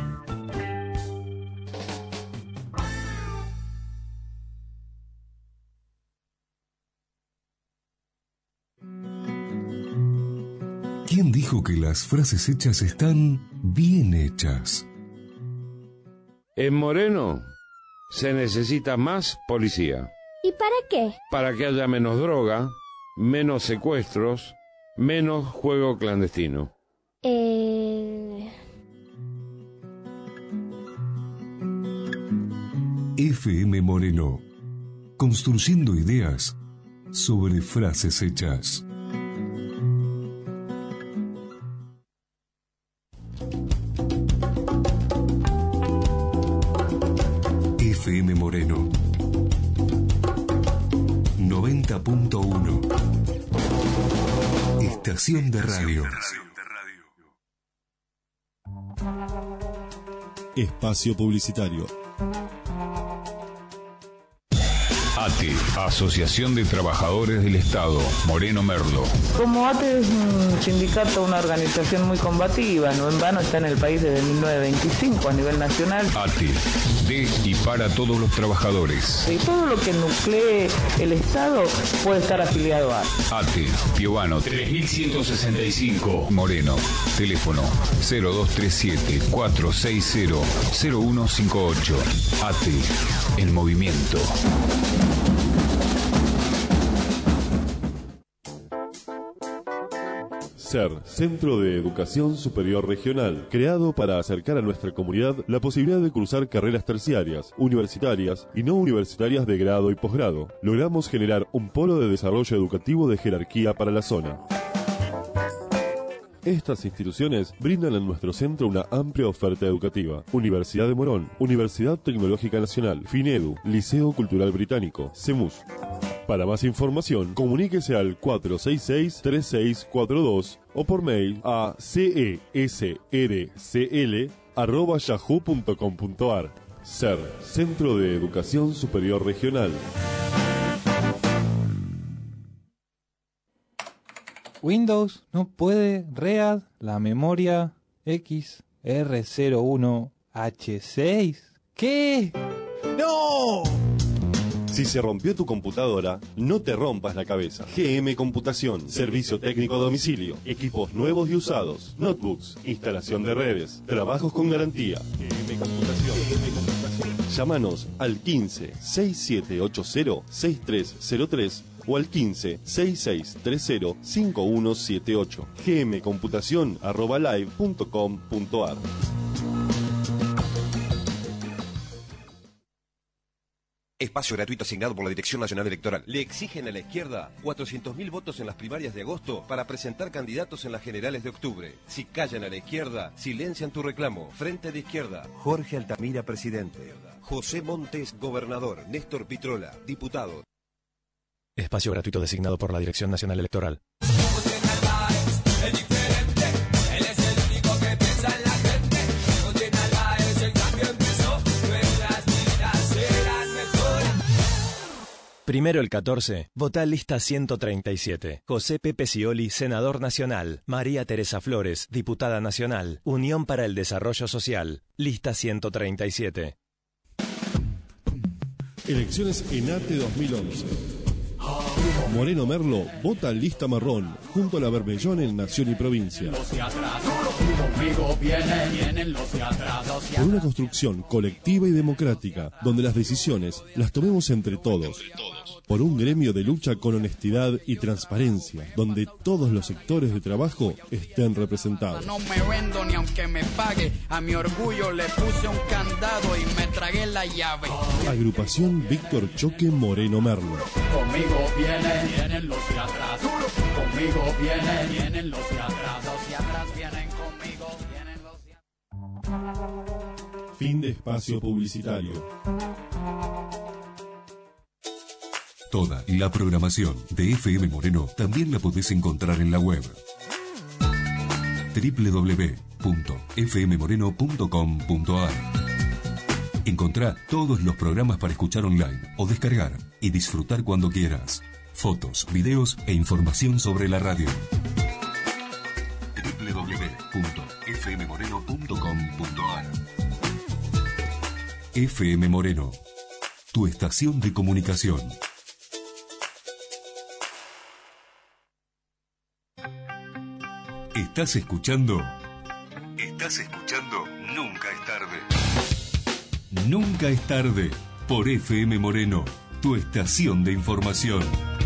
¿Quién dijo que las frases hechas están bien hechas? En Moreno se necesita más policía. ¿Y para qué? Para que haya menos droga, menos secuestros, menos juego clandestino. FM Moreno. Construyendo ideas sobre frases hechas. FM Moreno 90.1. Estación de radio. Espacio publicitario. ATE, Asociación de Trabajadores del Estado, Moreno Merlo. Como ATE es un sindicato, una organización muy combativa, no en vano está en el país desde 1925 a nivel nacional. ATE, de y para todos los trabajadores. Y todo lo que nuclee el Estado puede estar afiliado a ATE, Piovano 3165, Moreno. Teléfono 0237-460-0158. ATE, el movimiento. SER, Centro de Educación Superior Regional, creado para acercar a nuestra comunidad la posibilidad de cursar carreras terciarias, universitarias y no universitarias de grado y posgrado. Logramos generar un polo de desarrollo educativo de jerarquía para la zona. Estas instituciones brindan en nuestro centro una amplia oferta educativa. Universidad de Morón, Universidad Tecnológica Nacional, FINEDU, Liceo Cultural Británico, CEMUS. Para más información, comuníquese al 466-3642 o por mail a cesrcl@yahoo.com.ar. SER, Centro de Educación Superior Regional. Windows no puede READ la memoria XR01H6. ¿Qué? ¡No! Si se rompió tu computadora, no te rompas la cabeza. GM Computación, servicio técnico a domicilio, equipos nuevos y usados, notebooks, instalación de redes, trabajos con garantía. GM Computación. Llámanos al 15 6780 6303 o al 15 6630 5178. gmcomputacion@live.com.ar. Espacio gratuito asignado por la Dirección Nacional Electoral. Le exigen a la izquierda 400.000 votos en las primarias de agosto para presentar candidatos en las generales de octubre. Si callan a la izquierda, silencian tu reclamo. Frente de Izquierda. Jorge Altamira, presidente. José Montes, gobernador. Néstor Pitrola, diputado. Espacio gratuito designado por la Dirección Nacional Electoral. Primero el 14, votá lista 137. José Pepe Scioli, senador nacional. María Teresa Flores, diputada nacional. Unión para el Desarrollo Social, lista 137. Elecciones ENATE 2011. Moreno Merlo vota lista marrón, junto a la Bermellón en Nación y Provincia. Por una construcción colectiva y democrática, donde las decisiones las tomemos entre todos. Por un gremio de lucha con honestidad y transparencia, donde todos los sectores de trabajo estén representados. No me vendo ni aunque me pague, a mi orgullo le puse un candado y me tragué la llave. Agrupación Víctor Choque Moreno Merlo. Conmigo vienen los de atrás. Conmigo vienen los de atrás. Los de atrás vienen conmigo, vienen los de atrás. Fin de espacio publicitario. Toda la programación de FM Moreno también la podés encontrar en la web www.fmmoreno.com.ar. Encontrá todos los programas para escuchar online o descargar y disfrutar cuando quieras. Fotos, videos e información sobre la radio. www.fmmoreno.com.ar. FM Moreno, tu estación de comunicación. ¿Estás escuchando? Nunca es tarde. Nunca es tarde. Por FM Moreno, tu estación de información.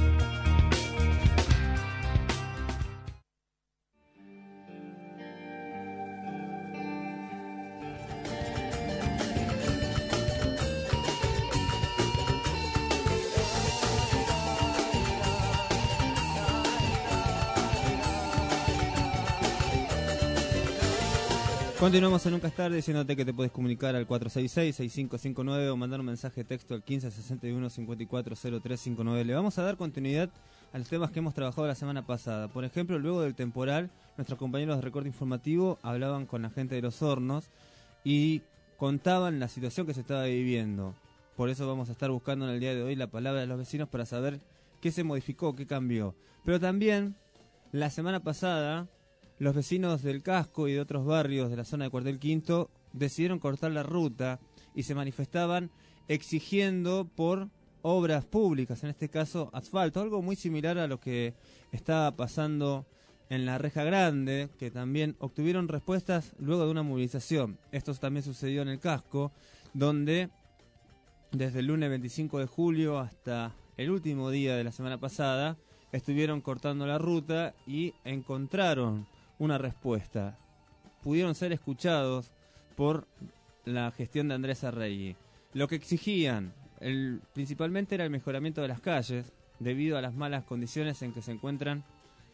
Continuamos en Nunca es tarde, diciéndote que te puedes comunicar al 466-6559 o mandar un mensaje de texto al 1561-540359. Le vamos a dar continuidad a los temas que hemos trabajado la semana pasada. Por ejemplo, luego del temporal, nuestros compañeros de Recorte Informativo hablaban con la gente de Los Hornos y contaban la situación que se estaba viviendo. Por eso vamos a estar buscando en el día de hoy la palabra de los vecinos para saber qué se modificó, qué cambió. Pero también, la semana pasada, los vecinos del Casco y de otros barrios de la zona de Cuartel Quinto decidieron cortar la ruta y se manifestaban exigiendo por obras públicas, en este caso asfalto, algo muy similar a lo que estaba pasando en la Reja Grande, que también obtuvieron respuestas luego de una movilización. Esto también sucedió en el Casco, donde desde el lunes 25 de julio hasta el último día de la semana pasada estuvieron cortando la ruta y encontraron una respuesta. Pudieron ser escuchados por la gestión de Andrés Arregui. Lo que exigían principalmente era el mejoramiento de las calles debido a las malas condiciones en que se encuentran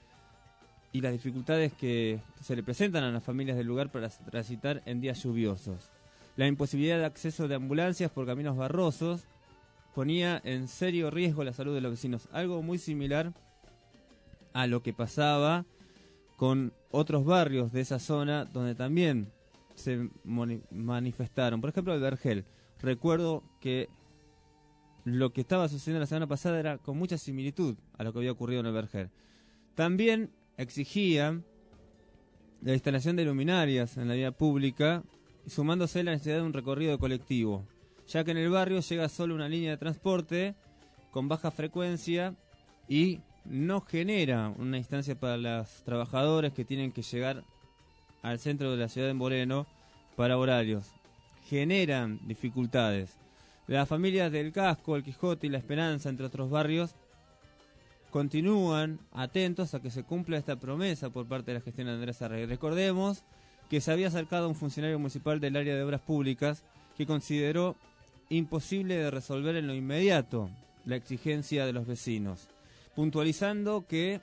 y las dificultades que se le presentan a las familias del lugar para transitar en días lluviosos. La imposibilidad de acceso de ambulancias por caminos barrosos ponía en serio riesgo la salud de los vecinos, algo muy similar a lo que pasaba con otros barrios de esa zona donde también se manifestaron. Por ejemplo, el Vergel. Recuerdo que lo que estaba sucediendo la semana pasada era con mucha similitud a lo que había ocurrido en el Vergel. También exigían la instalación de luminarias en la vía pública, sumándose la necesidad de un recorrido colectivo, ya que en el barrio llega solo una línea de transporte con baja frecuencia y no genera una instancia para los trabajadores que tienen que llegar al centro de la ciudad de Moreno para horarios. Generan dificultades. Las familias del Casco, el Quijote y la Esperanza, entre otros barrios, continúan atentos a que se cumpla esta promesa por parte de la gestión de Andrés Arregui. Recordemos que se había acercado un funcionario municipal del área de obras públicas que consideró imposible de resolver en lo inmediato la exigencia de los vecinos, puntualizando que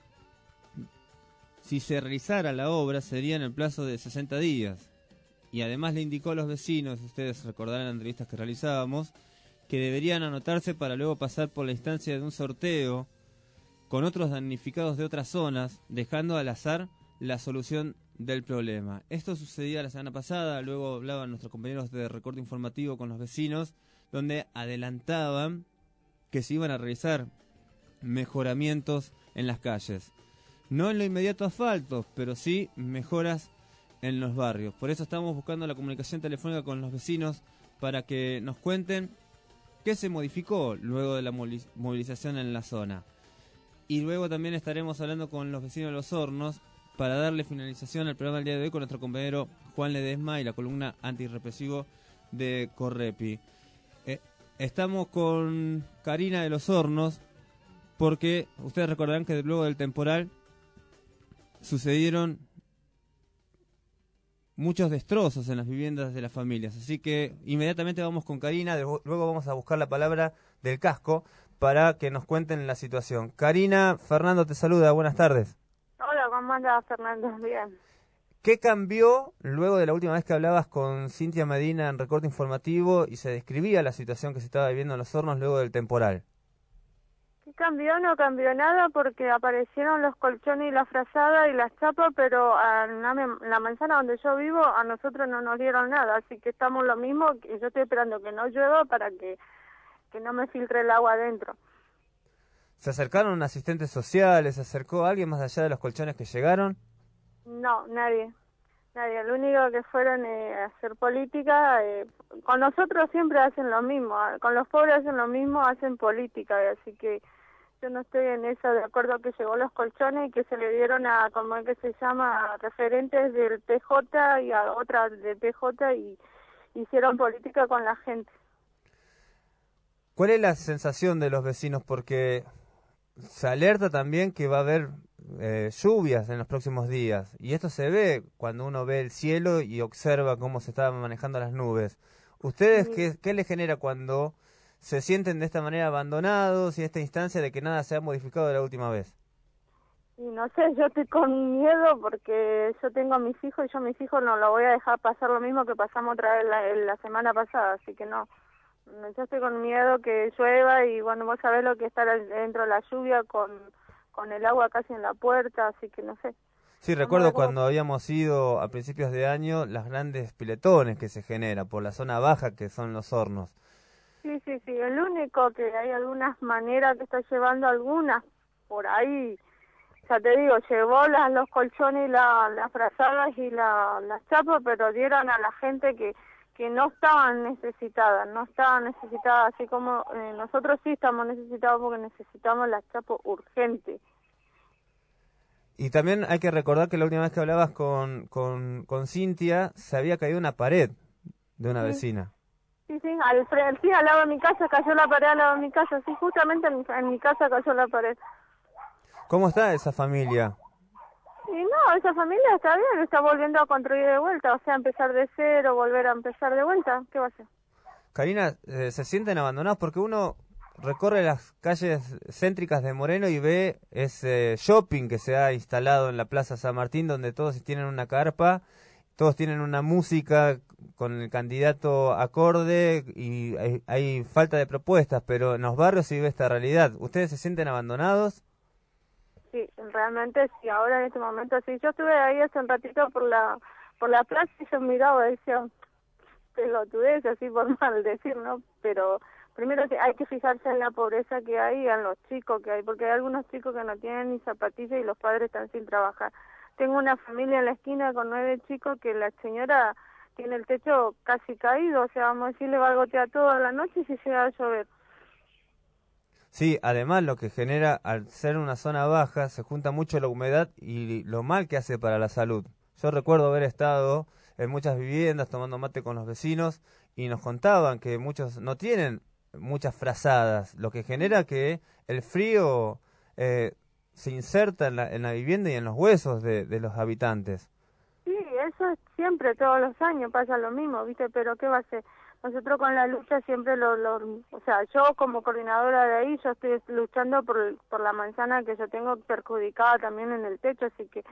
si se realizara la obra sería en el plazo de 60 días. Y además le indicó a los vecinos, ustedes recordarán en las entrevistas que realizábamos, que deberían anotarse para luego pasar por la instancia de un sorteo con otros damnificados de otras zonas, dejando al azar la solución del problema. Esto sucedía la semana pasada, luego hablaban nuestros compañeros de recorte informativo con los vecinos, donde adelantaban que se iban a realizar mejoramientos en las calles. No en lo inmediato asfaltos, pero sí mejoras en los barrios. Por eso estamos buscando la comunicación telefónica con los vecinos para que nos cuenten qué se modificó luego de la movilización en la zona. Y luego también estaremos hablando con los vecinos de Los Hornos para darle finalización al programa del día de hoy con nuestro compañero Juan Ledesma y la columna antirrepresivo de Correpi. Estamos con Karina de Los Hornos porque ustedes recordarán que luego del temporal sucedieron muchos destrozos en las viviendas de las familias, así que inmediatamente vamos con Karina, luego vamos a buscar la palabra del Casco para que nos cuenten la situación. Karina, Fernando te saluda, buenas tardes. Hola, ¿cómo andás, Fernando? Bien. ¿Qué cambió luego de la última vez que hablabas con Cintia Medina en Recorte Informativo y se describía la situación que se estaba viviendo en Los Hornos luego del temporal? ¿Qué cambió? No cambió nada porque aparecieron los colchones y la frazada y las chapas, pero en la manzana donde yo vivo a nosotros no nos dieron nada, así que estamos lo mismo, y yo estoy esperando que no llueva para que no me filtre el agua adentro. ¿Se acercaron asistentes sociales? ¿Se acercó alguien más allá de los colchones que llegaron? No, nadie. Lo único que fueron a hacer política, con nosotros siempre hacen lo mismo, con los pobres hacen lo mismo, hacen política, así que yo no estoy en eso, de acuerdo que llegó los colchones y que se le dieron a, como es que se llama, a referentes del PJ y a otras del PJ y hicieron política con la gente. ¿Cuál es la sensación de los vecinos? Porque se alerta también que va a haber lluvias en los próximos días, y esto se ve cuando uno ve el cielo y observa cómo se están manejando las nubes. ¿Ustedes qué les genera cuando se sienten de esta manera abandonados y en esta instancia de que nada se ha modificado de la última vez? Y no sé, yo estoy con miedo porque yo tengo a mis hijos y yo a mis hijos no lo voy a dejar pasar lo mismo que pasamos otra vez la semana pasada, así que no. Yo estoy con miedo que llueva y bueno, vos sabés lo que está dentro de la lluvia con el agua casi en la puerta, así que no sé. Sí, recuerdo cuando habíamos ido a principios de año, las grandes piletones que se generan por la zona baja que son Los Hornos. Sí, el único que hay algunas maneras que está llevando algunas por ahí, ya te digo, llevó los colchones y las frazadas y las chapas, pero dieron a la gente que no estaban necesitadas, así como nosotros sí estamos necesitados porque necesitamos las chapas urgentes. Y también hay que recordar que la última vez que hablabas con Cintia, se había caído una pared de una vecina. Sí, al lado de mi casa cayó la pared, al lado de mi casa, sí, justamente en mi casa cayó la pared. ¿Cómo está esa familia? Y no, esa familia está bien, está volviendo a construir de vuelta, o sea, empezar de cero, volver a empezar de vuelta, ¿qué va a hacer? Karina, ¿se sienten abandonados? Porque uno recorre las calles céntricas de Moreno y ve ese shopping que se ha instalado en la Plaza San Martín, donde todos tienen una carpa, todos tienen una música con el candidato acorde y hay falta de propuestas, pero en los barrios se vive esta realidad. ¿Ustedes se sienten abandonados? Sí, realmente sí, ahora en este momento sí. Yo estuve ahí hace un ratito por la plaza y yo miraba y decía, pelotudez, así por mal decir, ¿no? Pero primero hay que fijarse en la pobreza que hay y en los chicos que hay, porque hay algunos chicos que no tienen ni zapatillas y los padres están sin trabajar. Tengo una familia en la esquina con 9 chicos que la señora tiene el techo casi caído, o sea, vamos a decir, le va a gotear toda la noche si llega a llover. Sí, además lo que genera, al ser una zona baja, se junta mucho la humedad y lo mal que hace para la salud. Yo recuerdo haber estado en muchas viviendas tomando mate con los vecinos y nos contaban que muchos no tienen muchas frazadas, lo que genera que el frío se inserta en la vivienda y en los huesos de los habitantes. Sí, eso es siempre, todos los años pasa lo mismo, ¿viste? Pero ¿qué va a ser? Nosotros con la lucha siempre o sea, yo como coordinadora de ahí, yo estoy luchando por la manzana que yo tengo perjudicada también en el techo, así que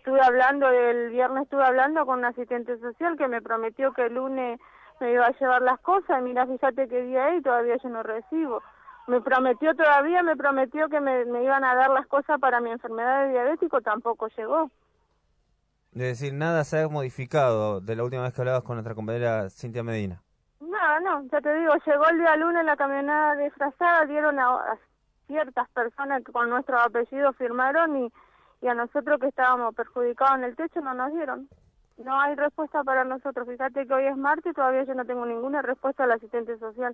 el viernes estuve hablando con un asistente social que me prometió que el lunes me iba a llevar las cosas, y mira, fíjate que día ahí todavía yo no recibo. Me prometió que me iban a dar las cosas para mi enfermedad de diabético, tampoco llegó. Es decir, nada se ha modificado de la última vez que hablabas con nuestra compañera Cintia Medina. No, ya te digo, llegó el día lunes la camioneta disfrazada, dieron a ciertas personas que con nuestro apellido firmaron y a nosotros que estábamos perjudicados en el techo no nos dieron. No hay respuesta para nosotros. Fíjate que hoy es martes y todavía yo no tengo ninguna respuesta del asistente social.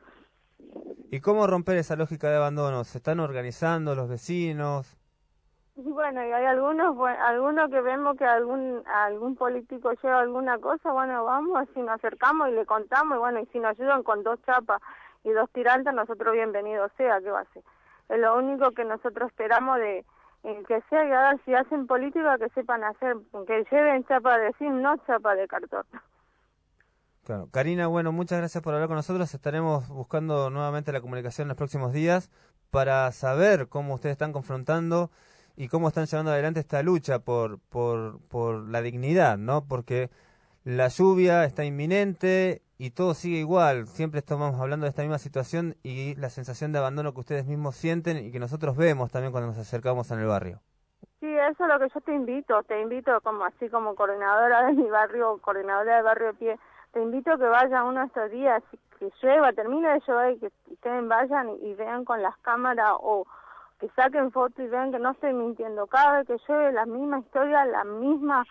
¿Y cómo romper esa lógica de abandono? ¿Se están organizando los vecinos? Y bueno, y hay algunos que vemos que algún político lleva alguna cosa, bueno, vamos, así nos acercamos y le contamos, y bueno, y si nos ayudan con 2 chapas y 2 tirantes, nosotros bienvenido sea, ¿qué va a ser? Es lo único que nosotros esperamos que sea, y ahora si hacen política que sepan hacer, que lleven chapa de zinc, no chapa de cartón. Claro. Karina, bueno, muchas gracias por hablar con nosotros. Estaremos buscando nuevamente la comunicación en los próximos días para saber cómo ustedes están confrontando y cómo están llevando adelante esta lucha por la dignidad, ¿no? Porque la lluvia está inminente y todo sigue igual. Siempre estamos hablando de esta misma situación y la sensación de abandono que ustedes mismos sienten y que nosotros vemos también cuando nos acercamos en el barrio. Sí, eso es lo que yo te invito como coordinadora de mi barrio, coordinadora del barrio Pie, te invito a que vayan uno de estos días, que llueva, termine de llover y que ustedes vayan y vean con las cámaras o que saquen fotos y vean que no estoy mintiendo. Cada vez que llueve la misma historia, la misma,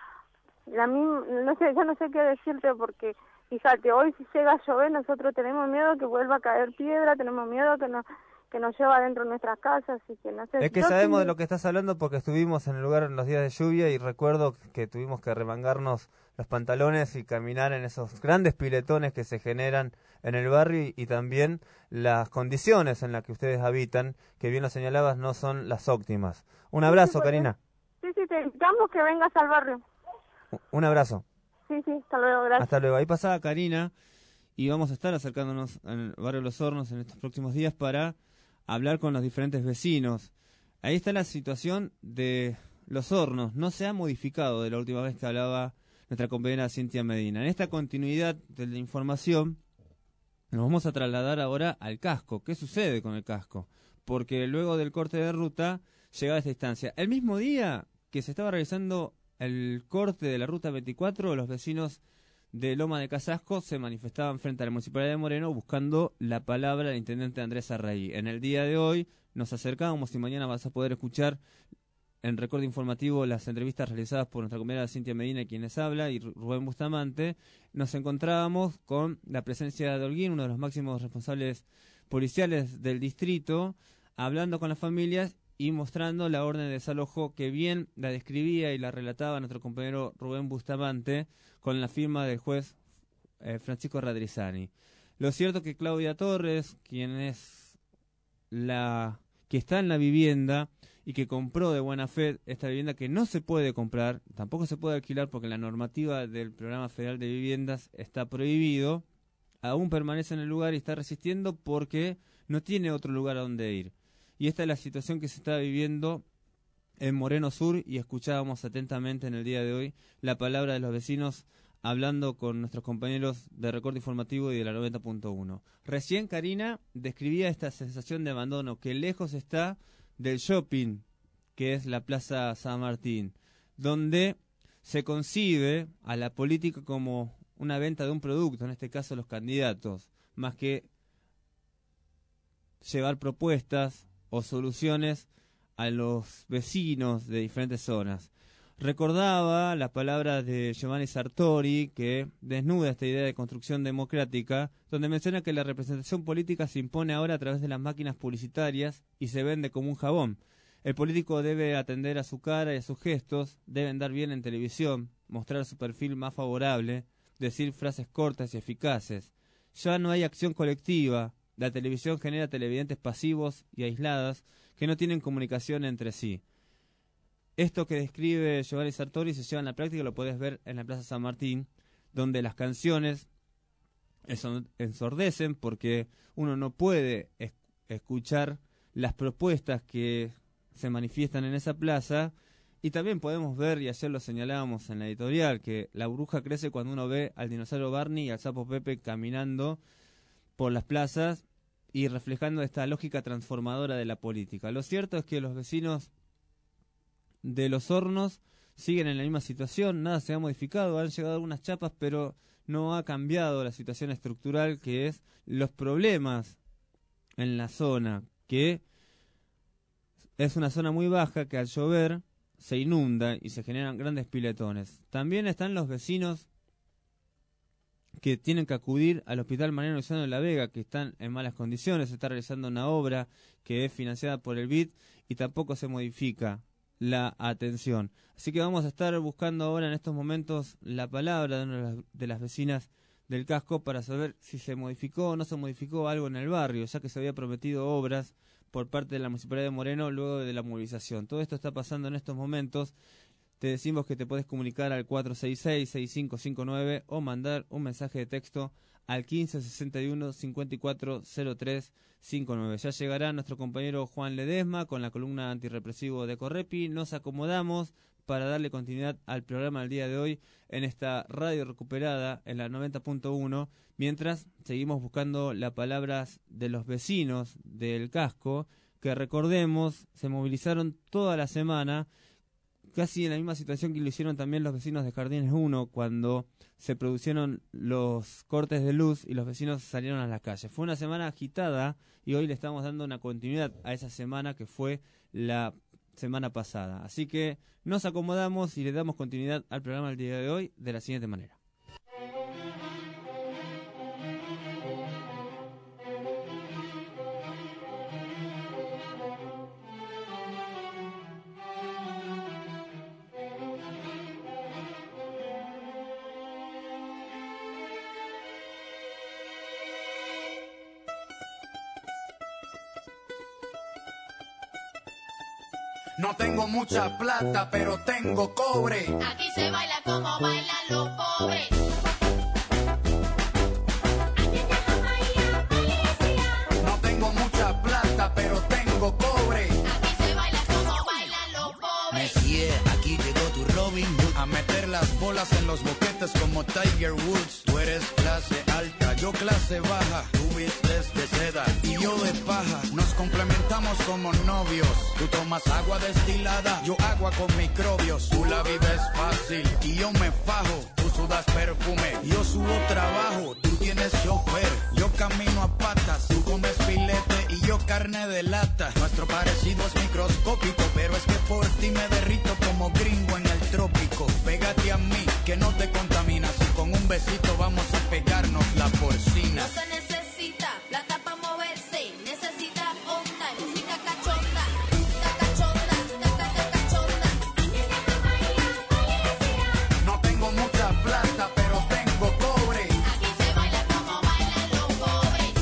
no sé, yo no sé qué decirte porque, fíjate, hoy si llega a llover nosotros tenemos miedo que vuelva a caer piedra, tenemos miedo que nos lleva dentro de nuestras casas, así que no sé. Es que sabemos de lo que estás hablando porque estuvimos en el lugar en los días de lluvia y recuerdo que tuvimos que remangarnos los pantalones y caminar en esos grandes piletones que se generan en el barrio y también las condiciones en las que ustedes habitan, que bien lo señalabas, no son las óptimas. Un abrazo, sí, Karina. Sí, te invitamos que vengas al barrio. Un abrazo. Sí, hasta luego, gracias. Hasta luego. Ahí pasaba Karina y vamos a estar acercándonos al barrio Los Hornos en estos próximos días para hablar con los diferentes vecinos. Ahí está la situación de Los Hornos. No se ha modificado de la última vez que hablaba nuestra compañera Cintia Medina. En esta continuidad de la información nos vamos a trasladar ahora al casco. ¿Qué sucede con el casco? Porque luego del corte de ruta llegaba a esta instancia. El mismo día que se estaba realizando el corte de la ruta 24, los vecinos de Loma de Casasco se manifestaban frente a la Municipalidad de Moreno buscando la palabra del intendente Andrés Arrey. En el día de hoy nos acercamos y mañana vas a poder escuchar en Recorte Informativo las entrevistas realizadas por nuestra compañera Cintia Medina, quienes habla, y Rubén Bustamante. Nos encontrábamos con la presencia de Holguín, uno de los máximos responsables policiales del distrito, hablando con las familias y mostrando la orden de desalojo que bien la describía y la relataba nuestro compañero Rubén Bustamante con la firma del juez Francisco Radrizani. Lo cierto es que Claudia Torres, quien es que está en la vivienda y que compró de buena fe esta vivienda que no se puede comprar, tampoco se puede alquilar porque la normativa del Programa Federal de Viviendas está prohibido, aún permanece en el lugar y está resistiendo porque no tiene otro lugar a donde ir. Y esta es la situación que se está viviendo en Moreno Sur y escuchábamos atentamente en el día de hoy la palabra de los vecinos hablando con nuestros compañeros de Recorte Informativo y de la 90.1. Recién Karina describía esta sensación de abandono que lejos está del shopping, que es la Plaza San Martín, donde se concibe a la política como una venta de un producto, en este caso los candidatos, más que llevar propuestas o soluciones a los vecinos de diferentes zonas. Recordaba las palabras de Giovanni Sartori, que desnuda esta idea de construcción democrática, donde menciona que la representación política se impone ahora a través de las máquinas publicitarias y se vende como un jabón. El político debe atender a su cara y a sus gestos, debe andar bien en televisión, mostrar su perfil más favorable, decir frases cortas y eficaces. ya no hay acción colectiva. La televisión genera televidentes pasivos y aisladas que no tienen comunicación entre sí. Esto que describe Giovanni Sartori se lleva en la práctica, lo podés ver en la Plaza San Martín, donde las canciones ensordecen porque uno no puede escuchar las propuestas que se manifiestan en esa plaza. Y también podemos ver, y ayer lo señalábamos en la editorial, que la burbuja crece cuando uno ve al dinosaurio Barney y al sapo Pepe caminando por las plazas y reflejando esta lógica transformadora de la política. Lo cierto es que los vecinos de Los Hornos siguen en la misma situación, nada se ha modificado, han llegado algunas chapas, pero no ha cambiado la situación estructural, que es los problemas en la zona, que es una zona muy baja que al llover se inunda y se generan grandes piletones. También están los vecinos que tienen que acudir al Hospital Mariano Luciano de la Vega, que están en malas condiciones. Se está realizando una obra que es financiada por el BID y tampoco se modifica la atención. Así que vamos a estar buscando ahora en estos momentos la palabra de una de las vecinas del casco para saber si se modificó o no se modificó algo en el barrio, ya que se había prometido obras por parte de la Municipalidad de Moreno luego de la movilización. Todo esto está pasando en estos momentos. Te decimos que te puedes comunicar al 466-6559 o mandar un mensaje de texto al 1561-540359. Ya llegará nuestro compañero Juan Ledesma con la columna antirrepresivo de Correpi. Nos acomodamos para darle continuidad al programa del día de hoy en esta radio recuperada en la 90.1, mientras seguimos buscando las palabras de los vecinos del casco, que recordemos, se movilizaron toda la semana, casi en la misma situación que lo hicieron también los vecinos de Jardines 1 cuando se produjeron los cortes de luz y los vecinos salieron a las calles. Fue una semana agitada y hoy le estamos dando una continuidad a esa semana que fue la semana pasada. Así que nos acomodamos y le damos continuidad al programa del día de hoy de la siguiente manera. No tengo mucha plata, pero tengo cobre. Aquí se baila como bailan los pobres. No tengo mucha plata, pero tengo cobre. Aquí se baila como bailan los pobres. Messier, aquí llegó tu Robin Hood a meter las bolas en los boquetes como Tiger Woods. Tú eres clase alta, yo clase baja. Tú vistes de seda y yo de paja. Nos complementamos como novios. Tú tomas agua destilada, yo agua con microbios. Tú la vives fácil y yo me fajo. Tú sudas perfume, yo subo trabajo. Tú tienes chofer, yo camino a patas. Tú comes filete y yo carne de lata. Nuestro parecido es microscópico, pero es que por ti me derrito como gringo en el trópico. Pégate a mí, que no te contaminas. Y con un besito vamos a pegarnos la porcina. No se necesita plata para moverse, necesita onda y música cachonda. No tengo mucha plata, pero tengo cobre. Aquí se baila como bailan los pobres.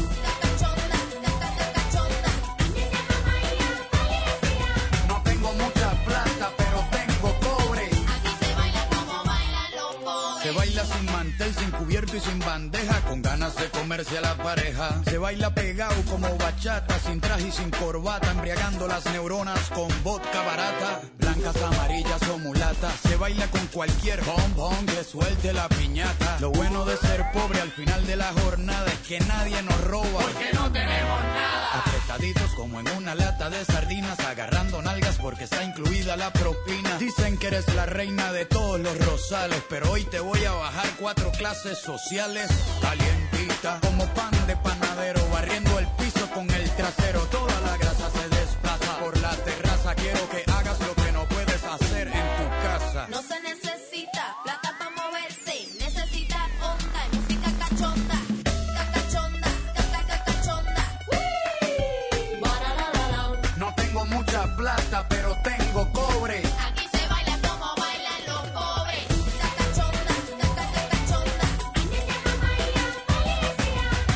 No tengo mucha plata, pero tengo cobre. Aquí se baila como bailan los pobres. Se baila sin mantel, sin cubierto y sin bandeja, con ganas de comerse a la pareja. Se baila pegado como bachata, sin traje y sin corbata, embriagando las neuronas con vodka barata. Blancas, amarillas o mulatas. Se baila con cualquier bombón que suelte la piñata. Lo bueno de ser pobre al final de la jornada es que nadie nos roba, porque no tenemos nada. apretaditos como en una lata de sardinas, agarrando nalgas porque está incluida la propina. Dicen que eres la reina de todos los rosales, pero hoy te voy a bajar 4 clases sociales. Calientita como pan de panadero, barriendo el piso con el trasero. Toda la grasa se desplaza por la terraza. Quiero que hagas lo que no puedes hacer en tu casa. No se necesita plata para moverse, necesita onda y música cachonda. No tengo mucha plata, pero tengo cobre. Aquí se baila como bailan los pobres.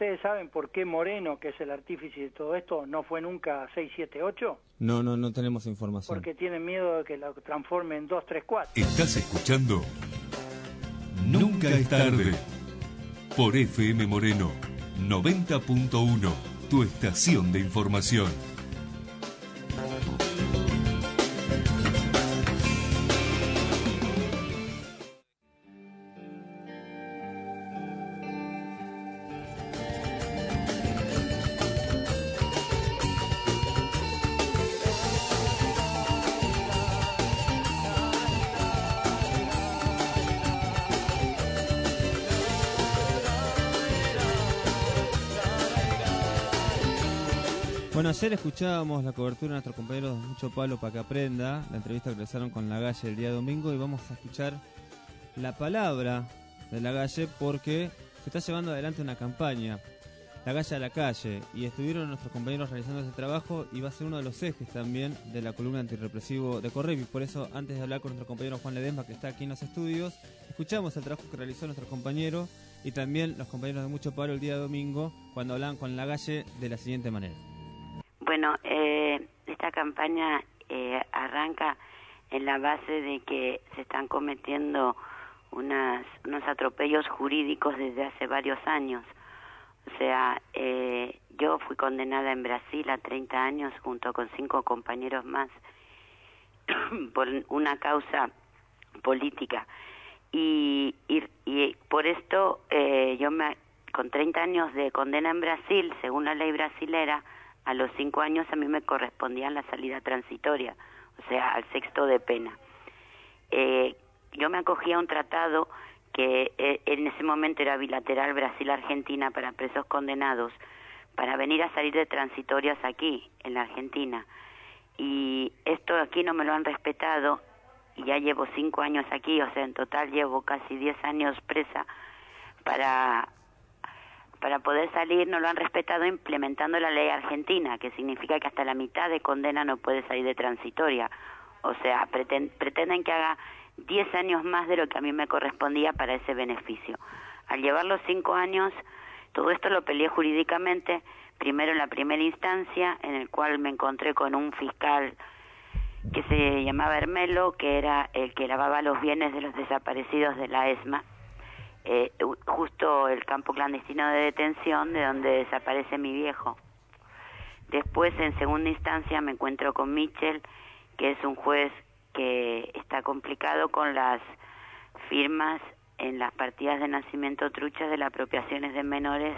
¿Ustedes saben por qué Moreno, que es el artífice de todo esto, no fue nunca 678? No tenemos información. Porque tienen miedo de que lo transforme en 234. Estás escuchando Nunca es tarde por FM Moreno 90.1, tu estación de información. Bueno, ayer escuchábamos la cobertura de nuestros compañeros de Mucho Palo para que aprenda, la entrevista que realizaron con Lagalle el día domingo, y vamos a escuchar la palabra de Lagalle porque se está llevando adelante una campaña, Lagalle a la calle, y estuvieron nuestros compañeros realizando ese trabajo y va a ser uno de los ejes también de la columna antirrepresivo de Correpi. Por eso, antes de hablar con nuestro compañero Juan Ledesma, que está aquí en los estudios, escuchamos el trabajo que realizó nuestro compañero y también los compañeros de Mucho Palo el día domingo cuando hablaban con Lagalle de la siguiente manera. Bueno, esta campaña arranca en la base de que se están cometiendo unos atropellos jurídicos desde hace varios años. O sea, yo fui condenada en Brasil a 30 años junto con 5 compañeros más por una causa política. Y por esto, con 30 años de condena en Brasil, según la ley brasilera, a los 5 años a mí me correspondía la salida transitoria, o sea, al sexto de pena. Yo me acogí a un tratado que en ese momento era bilateral Brasil-Argentina para presos condenados, para venir a salir de transitorias aquí, en la Argentina. Y esto aquí no me lo han respetado, y ya llevo 5 años aquí, o sea, en total llevo casi 10 años presa para poder salir. No lo han respetado implementando la ley argentina, que significa que hasta la mitad de condena no puede salir de transitoria. O sea, pretenden que haga 10 años más de lo que a mí me correspondía para ese beneficio. Al llevar los 5 años, todo esto lo peleé jurídicamente, primero en la primera instancia, en el cual me encontré con un fiscal que se llamaba Hermelo, que era el que lavaba los bienes de los desaparecidos de la ESMA, justo el campo clandestino de detención de donde desaparece mi viejo. Después, en segunda instancia, me encuentro con Michel, que es un juez que está complicado con las firmas en las partidas de nacimiento truchas de las apropiaciones de menores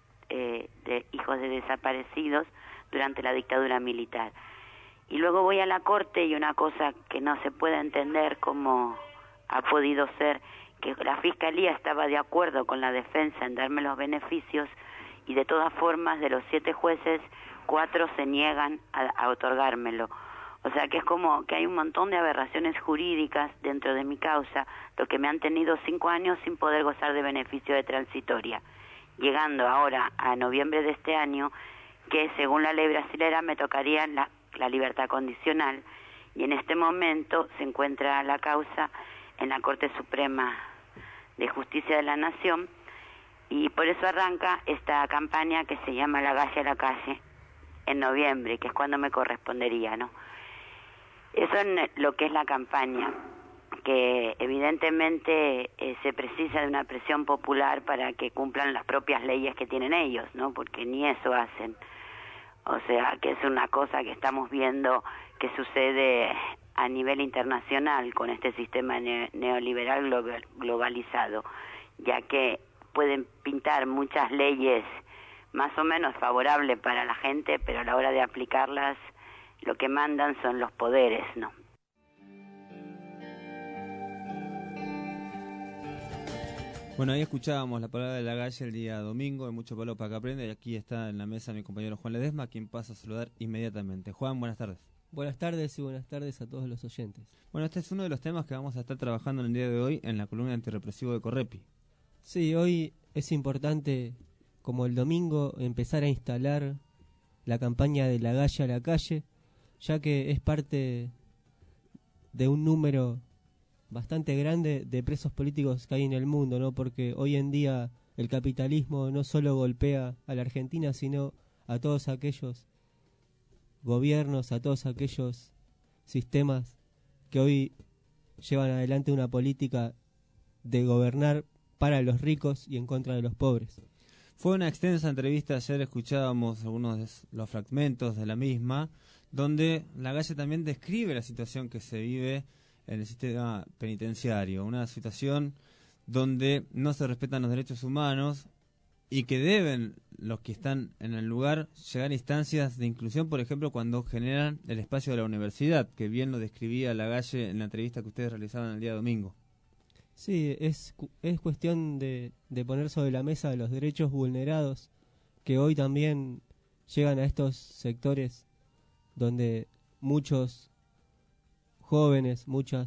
de hijos de desaparecidos durante la dictadura militar. Y luego voy a la corte, y una cosa que no se puede entender cómo ha podido ser que la Fiscalía estaba de acuerdo con la defensa en darme los beneficios, y de todas formas de los 7 jueces, 4 se niegan a otorgármelo. O sea que es como que hay un montón de aberraciones jurídicas dentro de mi causa, lo que me han tenido 5 años sin poder gozar de beneficio de transitoria, llegando ahora a noviembre de este año, que según la ley brasilera me tocaría la libertad condicional, y en este momento se encuentra la causa en la Corte Suprema de Justicia de la Nación, y por eso arranca esta campaña que se llama Lagalle a la calle en noviembre, que es cuando me correspondería, ¿no? Eso es lo que es la campaña, que evidentemente se precisa de una presión popular para que cumplan las propias leyes que tienen ellos, ¿no? Porque ni eso hacen. O sea, que es una cosa que estamos viendo que sucede a nivel internacional con este sistema neoliberal globalizado, ya que pueden pintar muchas leyes más o menos favorables para la gente, pero a la hora de aplicarlas lo que mandan son los poderes, ¿no? Bueno, ahí escuchábamos la palabra de Lagalle el día domingo, de Mucho Palo para que aprenda, y aquí está en la mesa mi compañero Juan Ledesma, a quien paso a saludar inmediatamente. Juan, buenas tardes. Buenas tardes y buenas tardes a todos los oyentes. Bueno, este es uno de los temas que vamos a estar trabajando en el día de hoy en la columna antirrepresivo de Correpi. Sí, hoy es importante, como el domingo, empezar a instalar la campaña de Lagalle a la calle, ya que es parte de un número bastante grande de presos políticos que hay en el mundo, ¿no? Porque hoy en día el capitalismo no solo golpea a la Argentina, sino a todos aquellos gobiernos, a todos aquellos sistemas que hoy llevan adelante una política de gobernar para los ricos y en contra de los pobres. Fue una extensa entrevista, ayer escuchábamos algunos de los fragmentos de la misma, donde Lagalle también describe la situación que se vive en el sistema penitenciario, una situación donde no se respetan los derechos humanos y que deben los que están en el lugar llegar a instancias de inclusión, por ejemplo, cuando generan el espacio de la universidad, que bien lo describía Lagalle en la entrevista que ustedes realizaban el día domingo. Sí, es cuestión de poner sobre la mesa los derechos vulnerados que hoy también llegan a estos sectores donde muchas jóvenes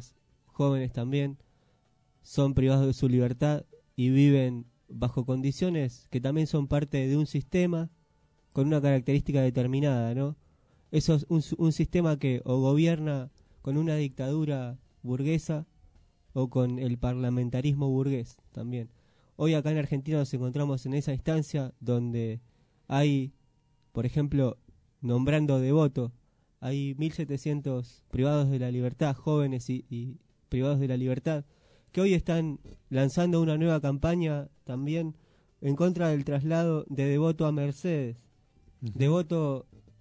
también son privados de su libertad y viven bajo condiciones que también son parte de un sistema con una característica determinada, ¿no? Eso es un sistema que o gobierna con una dictadura burguesa o con el parlamentarismo burgués también. Hoy acá en Argentina nos encontramos en esa instancia donde hay, por ejemplo, nombrando Devoto, hay 1.700 privados de la libertad, jóvenes y privados de la libertad, que hoy están lanzando una nueva campaña también en contra del traslado de Devoto a Mercedes. Devoto,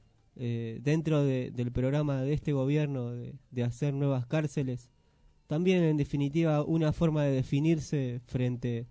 dentro del programa de este gobierno de hacer nuevas cárceles, también en definitiva una forma de definirse frente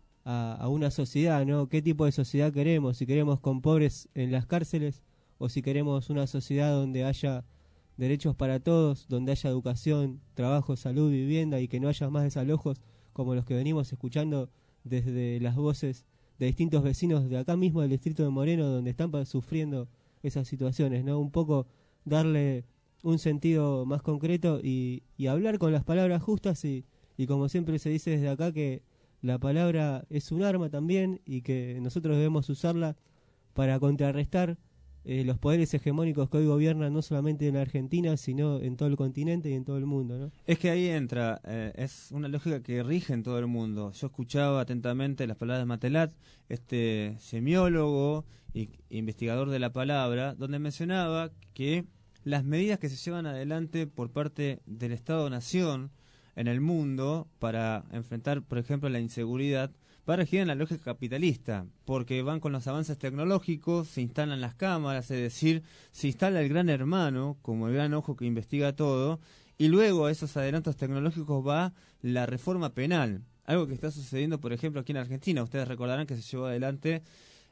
a una sociedad, ¿no? ¿Qué tipo de sociedad queremos? Si queremos con pobres en las cárceles o si queremos una sociedad donde haya derechos para todos, donde haya educación, trabajo, salud, vivienda y que no haya más desalojos como los que venimos escuchando desde las voces de distintos vecinos de acá mismo del distrito de Moreno, donde están sufriendo esas situaciones, ¿no? Un poco darle un sentido más concreto y hablar con las palabras justas y como siempre se dice desde acá, que la palabra es un arma también y que nosotros debemos usarla para contrarrestar los poderes hegemónicos que hoy gobiernan no solamente en Argentina, sino en todo el continente y en todo el mundo, ¿no? Es que ahí entra, es una lógica que rige en todo el mundo. Yo escuchaba atentamente las palabras de Matelat, este semiólogo y investigador de la palabra, donde mencionaba que las medidas que se llevan adelante por parte del Estado-Nación en el mundo para enfrentar, por ejemplo, la inseguridad, va regida en la lógica capitalista, porque van con los avances tecnológicos, se instalan las cámaras, es decir, se instala el gran hermano, como el gran ojo que investiga todo, y luego a esos adelantos tecnológicos va la reforma penal, algo que está sucediendo, por ejemplo, aquí en Argentina. Ustedes recordarán que se llevó adelante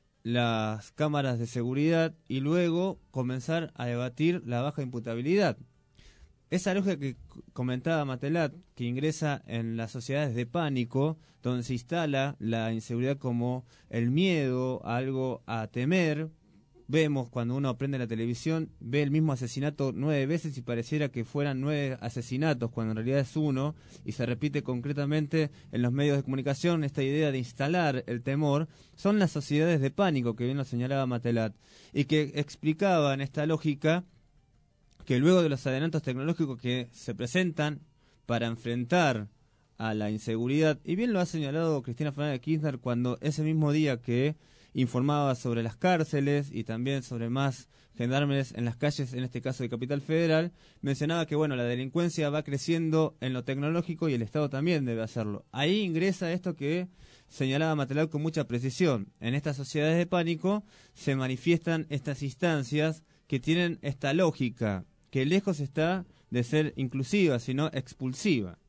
las cámaras de seguridad y luego comenzar a debatir la baja imputabilidad. Esa lógica que comentaba Matelat, que ingresa en las sociedades de pánico, donde se instala la inseguridad como el miedo, algo a temer. Vemos cuando uno prende la televisión, ve el mismo asesinato 9 veces y pareciera que fueran 9 asesinatos, cuando en realidad es uno, y se repite concretamente en los medios de comunicación esta idea de instalar el temor. Son las sociedades de pánico, que bien lo señalaba Matelat, y que explicaban esta lógica que luego de los adelantos tecnológicos que se presentan para enfrentar a la inseguridad, y bien lo ha señalado Cristina Fernández de Kirchner cuando ese mismo día que informaba sobre las cárceles y también sobre más gendarmes en las calles, en este caso de Capital Federal, mencionaba que bueno, la delincuencia va creciendo en lo tecnológico y el Estado también debe hacerlo. Ahí ingresa esto que señalaba Matelat con mucha precisión. En estas sociedades de pánico se manifiestan estas instancias que tienen esta lógica, que lejos está de ser inclusiva, sino expulsiva.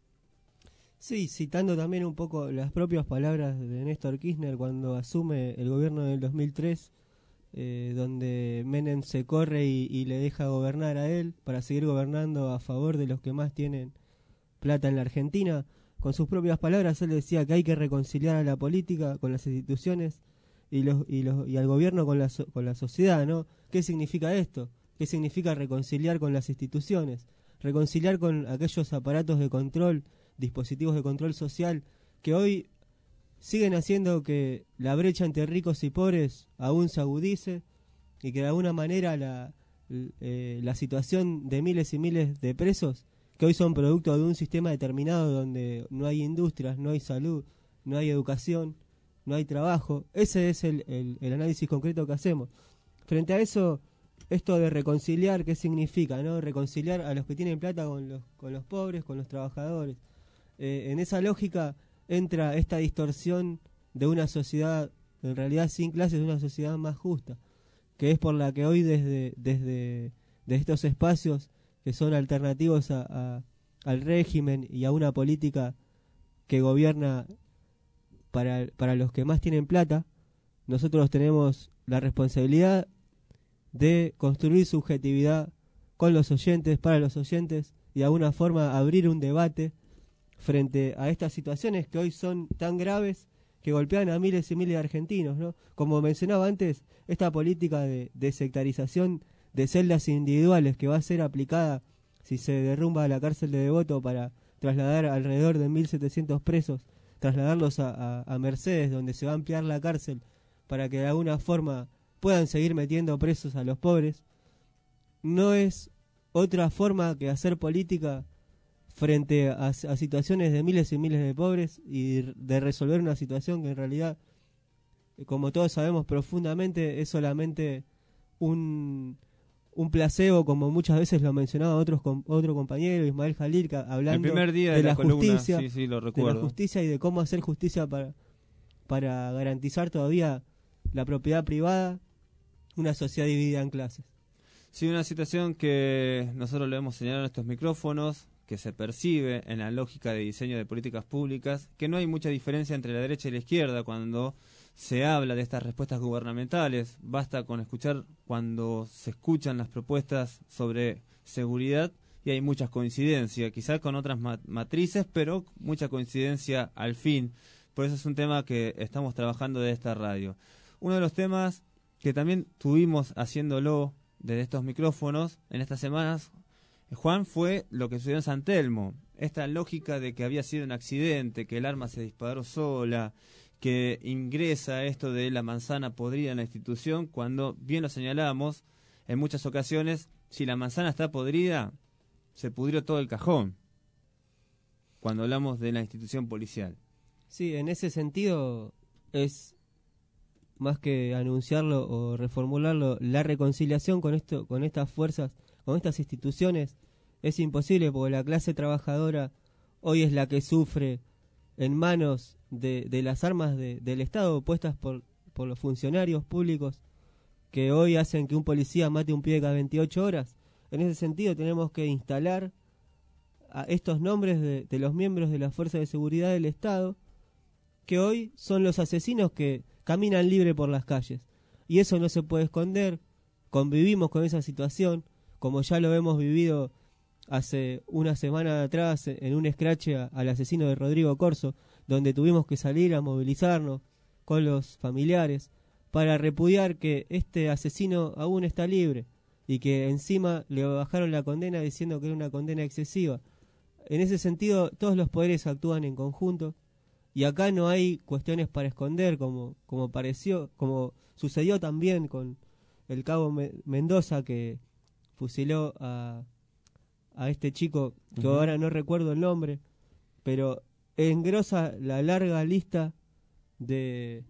Sí, citando también un poco las propias palabras de Néstor Kirchner cuando asume el gobierno del 2003, donde Menem se corre y le deja gobernar a él para seguir gobernando a favor de los que más tienen plata en la Argentina. Con sus propias palabras él decía que hay que reconciliar a la política con las instituciones y al gobierno con la sociedad, ¿no? ¿Qué significa esto? ¿Qué significa reconciliar con las instituciones? Reconciliar con aquellos aparatos de control, dispositivos de control social, que hoy siguen haciendo que la brecha entre ricos y pobres aún se agudice y que de alguna manera la situación de miles y miles de presos, que hoy son producto de un sistema determinado donde no hay industrias, no hay salud, no hay educación, no hay trabajo. Ese es el análisis concreto que hacemos. Frente a eso, esto de reconciliar, ¿qué significa? ¿No? Reconciliar a los que tienen plata con los pobres, con los trabajadores. En esa lógica entra esta distorsión de una sociedad, en realidad sin clases, de una sociedad más justa, que es por la que hoy desde estos espacios que son alternativos al régimen y a una política que gobierna para los que más tienen plata, nosotros tenemos la responsabilidad de construir subjetividad con los oyentes, para los oyentes, y de alguna forma abrir un debate frente a estas situaciones que hoy son tan graves que golpean a miles y miles de argentinos, ¿no? Como mencionaba antes, esta política de sectarización de celdas individuales que va a ser aplicada si se derrumba la cárcel de Devoto para trasladar alrededor de 1.700 presos, trasladarlos a Mercedes, donde se va a ampliar la cárcel para que de alguna forma puedan seguir metiendo presos a los pobres, no es otra forma que hacer política frente a situaciones de miles y miles de pobres y de resolver una situación que en realidad, como todos sabemos profundamente, es solamente un placebo, como muchas veces lo mencionaba otro compañero, Ismael Jalil, hablando el primer día de la columna, justicia, sí, lo de recuerdo. la justicia y de cómo hacer justicia para garantizar todavía la propiedad privada, una sociedad dividida en clases. Sí, una situación que nosotros lo hemos señalado en estos micrófonos, que se percibe en la lógica de diseño de políticas públicas, que no hay mucha diferencia entre la derecha y la izquierda cuando se habla de estas respuestas gubernamentales. Basta con escuchar cuando se escuchan las propuestas sobre seguridad y hay muchas coincidencias, quizás con otras matrices, pero mucha coincidencia al fin. Por eso es un tema que estamos trabajando de esta radio. Uno de los temas que también tuvimos haciéndolo desde estos micrófonos en estas semanas, Juan, fue lo que sucedió en San Telmo. Esta lógica de que había sido un accidente, que el arma se disparó sola, que ingresa esto de la manzana podrida en la institución, cuando, bien lo señalamos, en muchas ocasiones, si la manzana está podrida, se pudrió todo el cajón, cuando hablamos de la institución policial. Sí, en ese sentido es más que anunciarlo o reformularlo, la reconciliación con estas fuerzas, con estas instituciones, es imposible porque la clase trabajadora hoy es la que sufre en manos de las armas del Estado puestas por los funcionarios públicos que hoy hacen que un policía mate un pibe cada 28 horas. En ese sentido tenemos que instalar a estos nombres de los miembros de la Fuerza de Seguridad del Estado, que hoy son los asesinos que caminan libre por las calles. Y eso no se puede esconder, convivimos con esa situación, como ya lo hemos vivido hace una semana atrás en un escrache al asesino de Rodrigo Corso, donde tuvimos que salir a movilizarnos con los familiares para repudiar que este asesino aún está libre y que encima le bajaron la condena diciendo que era una condena excesiva. En ese sentido, todos los poderes actúan en conjunto y acá no hay cuestiones para esconder, como sucedió también con el cabo Mendoza, que fusiló a este chico que ahora no recuerdo el nombre, pero engrosa la larga lista de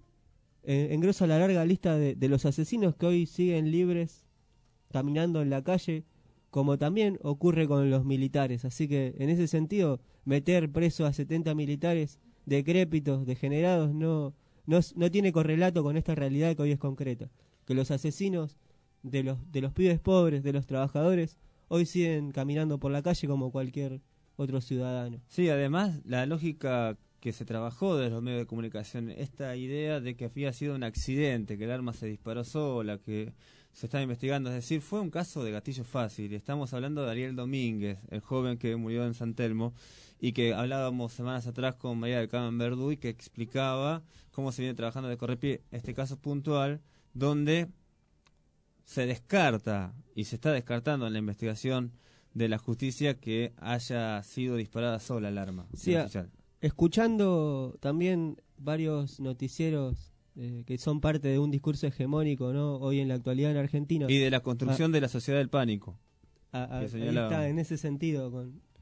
los asesinos que hoy siguen libres caminando en la calle, como también ocurre con los militares. Así que en ese sentido, meter preso a 70 militares decrépitos, degenerados, no tiene correlato con esta realidad que hoy es concreta, que los asesinos de los pibes pobres, de los trabajadores, hoy siguen caminando por la calle como cualquier otro ciudadano. Sí, además la lógica que se trabajó de los medios de comunicación, esta idea de que había sido un accidente, que el arma se disparó sola, que se está investigando, es decir, fue un caso de gatillo fácil. Estamos hablando de Ariel Domínguez, el joven que murió en San Telmo, y que hablábamos semanas atrás con María del Carmen Verdú, y que explicaba cómo se viene trabajando de correpié este caso puntual, donde se descarta, y se está descartando en la investigación de la justicia, que haya sido disparada sola el arma. Sí, escuchando también varios noticieros que son parte de un discurso hegemónico, ¿no?, hoy en la actualidad en Argentina. Y de la construcción de la sociedad del pánico. Ahí está, en ese sentido,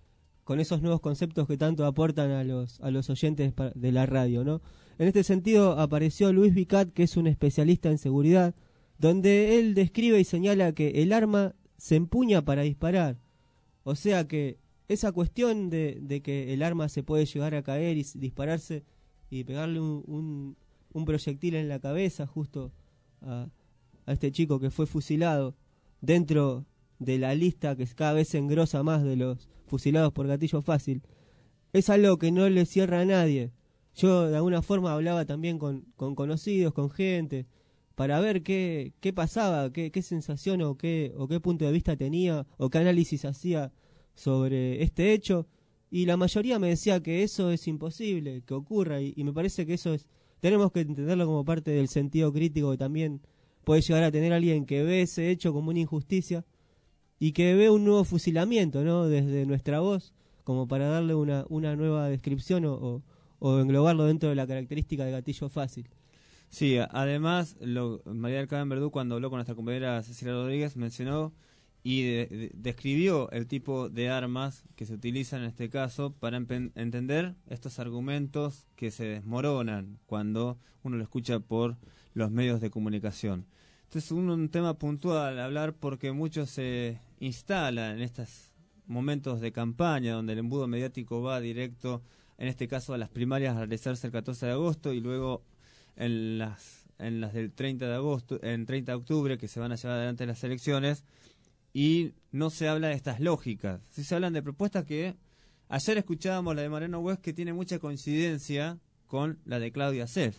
con esos nuevos conceptos que tanto aportan a los oyentes de la radio, ¿no? En este sentido apareció Luis Vicat, que es un especialista en seguridad, donde él describe y señala que el arma se empuña para disparar. O sea que esa cuestión de que el arma se puede llegar a caer y dispararse y pegarle un proyectil en la cabeza justo a este chico que fue fusilado dentro de la lista que cada vez se engrosa más de los fusilados por gatillo fácil, es algo que no le cierra a nadie. Yo de alguna forma hablaba también con conocidos, con gente, para ver qué pasaba, qué sensación o qué punto de vista tenía o qué análisis hacía sobre este hecho, y la mayoría me decía que eso es imposible que ocurra, y me parece que eso tenemos que entenderlo como parte del sentido crítico que también puede llegar a tener alguien que ve ese hecho como una injusticia y que ve un nuevo fusilamiento, ¿no?, desde nuestra voz, como para darle una nueva descripción o englobarlo dentro de la característica de gatillo fácil. Sí, además, María del Carmen Verdú, cuando habló con nuestra compañera Cecilia Rodríguez, mencionó y describió el tipo de armas que se utilizan en este caso para entender estos argumentos que se desmoronan cuando uno lo escucha por los medios de comunicación. Entonces, un tema puntual a hablar, porque muchos se instalan en estos momentos de campaña donde el embudo mediático va directo, en este caso a las primarias, a realizarse el 14 de agosto y luego en las del 30 de octubre, que se van a llevar adelante las elecciones, y no se habla de estas lógicas. Sí se hablan de propuestas que ayer escuchábamos, la de Mariano West, que tiene mucha coincidencia con la de Claudia Seff.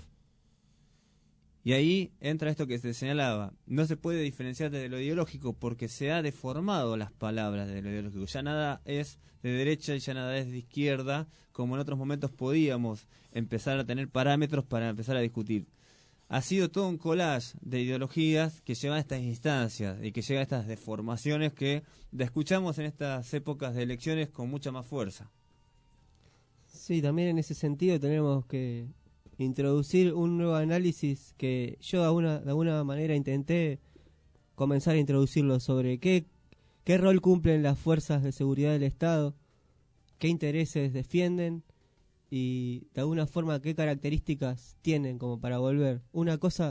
Y ahí entra esto que se señalaba, no se puede diferenciar de lo ideológico porque se ha deformado las palabras de lo ideológico. Ya nada es de derecha y ya nada es de izquierda, como en otros momentos podíamos empezar a tener parámetros para empezar a discutir. Ha sido todo un collage de ideologías que llevan a estas instancias y que llega a estas deformaciones que escuchamos en estas épocas de elecciones con mucha más fuerza. Sí, también en ese sentido tenemos que introducir un nuevo análisis que yo de alguna manera intenté comenzar a introducirlo sobre qué rol cumplen las fuerzas de seguridad del Estado, qué intereses defienden y de alguna forma qué características tienen como para volver. Una cosa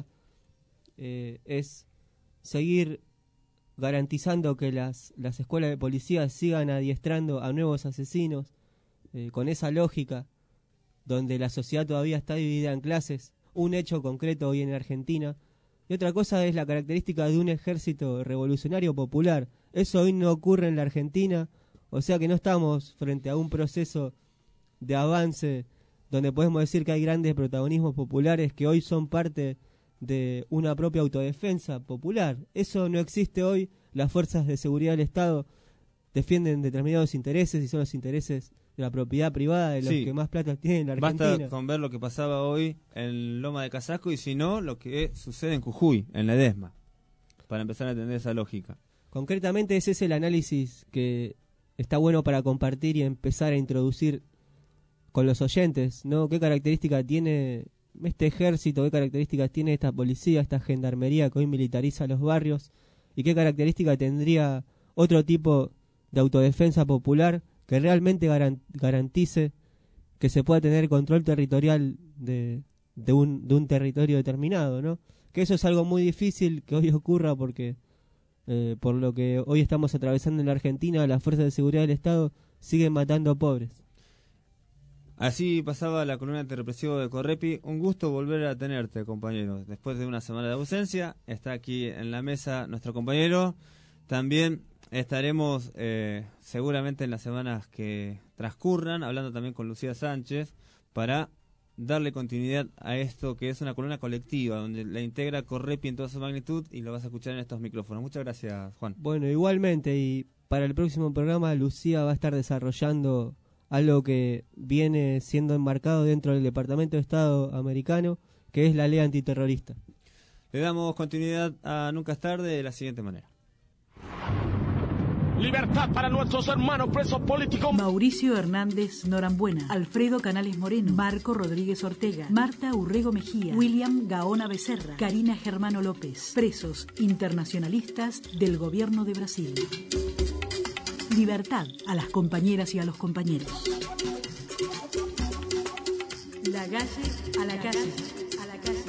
es seguir garantizando que las escuelas de policía sigan adiestrando a nuevos asesinos con esa lógica, donde la sociedad todavía está dividida en clases, un hecho concreto hoy en Argentina, y otra cosa es la característica de un ejército revolucionario popular. Eso hoy no ocurre en la Argentina, o sea que no estamos frente a un proceso de avance donde podemos decir que hay grandes protagonismos populares que hoy son parte de una propia autodefensa popular. Eso no existe hoy. Las fuerzas de seguridad del Estado defienden determinados intereses y son los intereses de la propiedad privada de los que más plata tienen en la Argentina. Basta con ver lo que pasaba hoy en Loma de Casasco y si no, lo que sucede en Jujuy, en Ledesma, para empezar a entender esa lógica. Concretamente ese es el análisis que está bueno para compartir y empezar a introducir con los oyentes, ¿no? ¿Qué características tiene este ejército? ¿Qué características tiene esta policía, esta gendarmería que hoy militariza los barrios? ¿Y qué característica tendría otro tipo de autodefensa popular que realmente garantice que se pueda tener control territorial de un territorio determinado, ¿no? Que eso es algo muy difícil que hoy ocurra porque por lo que hoy estamos atravesando en la Argentina, las fuerzas de seguridad del Estado siguen matando pobres. Así pasaba la columna antirrepresiva de Correpi. Un gusto volver a tenerte, compañero. Después de una semana de ausencia, está aquí en la mesa nuestro compañero. También estaremos seguramente en las semanas que transcurran, hablando también con Lucía Sánchez, para darle continuidad a esto que es una columna colectiva, donde la integra Correpi en toda su magnitud y lo vas a escuchar en estos micrófonos. Muchas gracias, Juan. Bueno, igualmente, y para el próximo programa Lucía va a estar desarrollando algo que viene siendo enmarcado dentro del Departamento de Estado americano, que es la ley antiterrorista. Le damos continuidad a Nunca es Tarde de la siguiente manera. Libertad para nuestros hermanos presos políticos. Mauricio Hernández Norambuena, Alfredo Canales Moreno, Marco Rodríguez Ortega, Marta Urrego Mejía, William Gaona Becerra, Karina Germano López, presos internacionalistas del gobierno de Brasil. Libertad a las compañeras y a los compañeros. La calle a la calle, a la calle.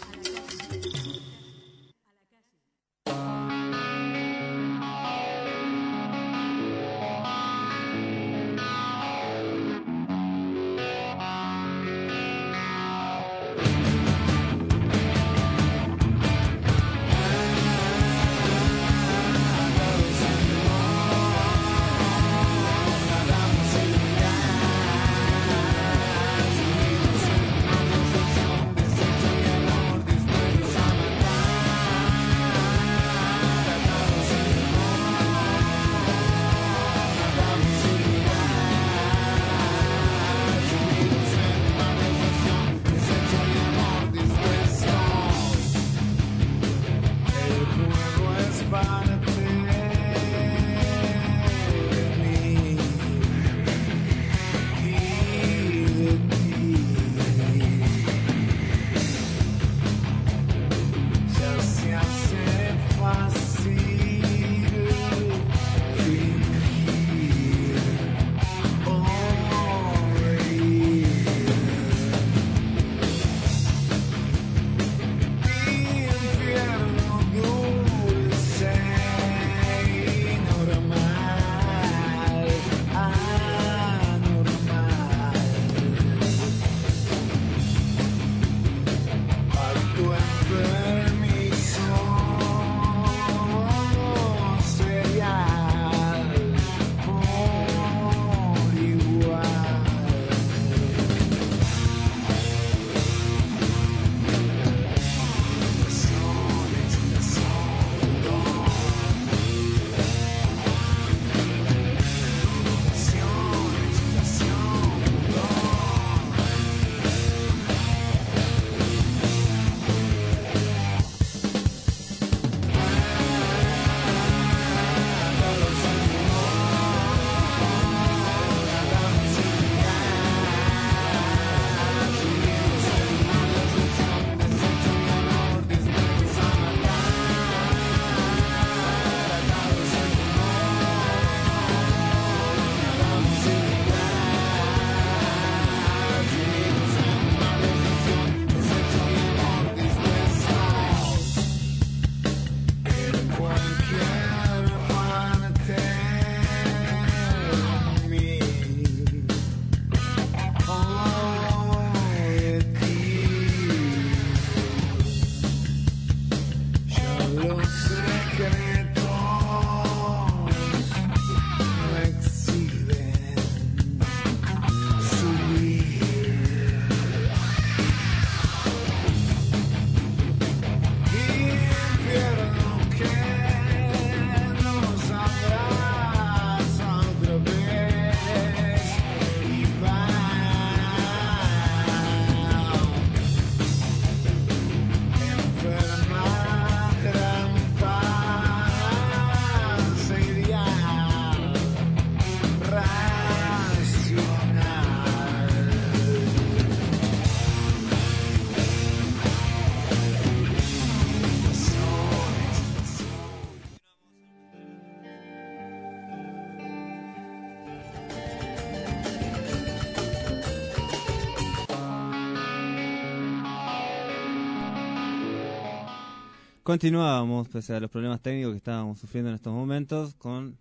Continuábamos, pese a los problemas técnicos que estábamos sufriendo en estos momentos, con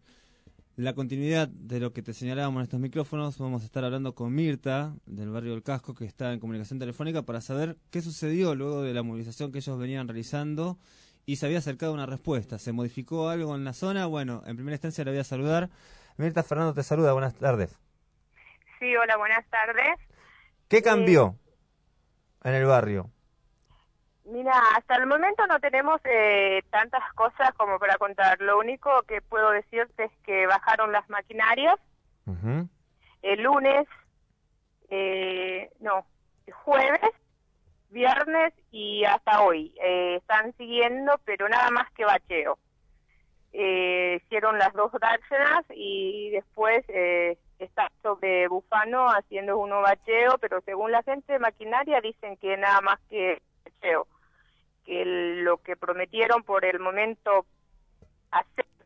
la continuidad de lo que te señalábamos en estos micrófonos. Vamos a estar hablando con Mirta, del barrio del Casco, que está en comunicación telefónica, para saber qué sucedió luego de la movilización que ellos venían realizando y se había acercado una respuesta. ¿Se modificó algo en la zona? Bueno, en primera instancia le voy a saludar. Mirta, Fernando te saluda, buenas tardes. Sí, hola, buenas tardes. ¿Qué cambió en el barrio? Mira, hasta el momento no tenemos tantas cosas como para contar. Lo único que puedo decirte es que bajaron las maquinarias. El lunes, jueves, viernes y hasta hoy. Están siguiendo, pero nada más que bacheo. Hicieron las 2 dársena y después está sobre Bufano haciendo uno bacheo, pero según la gente de maquinaria dicen que nada más que bacheo, que lo que prometieron por el momento hacer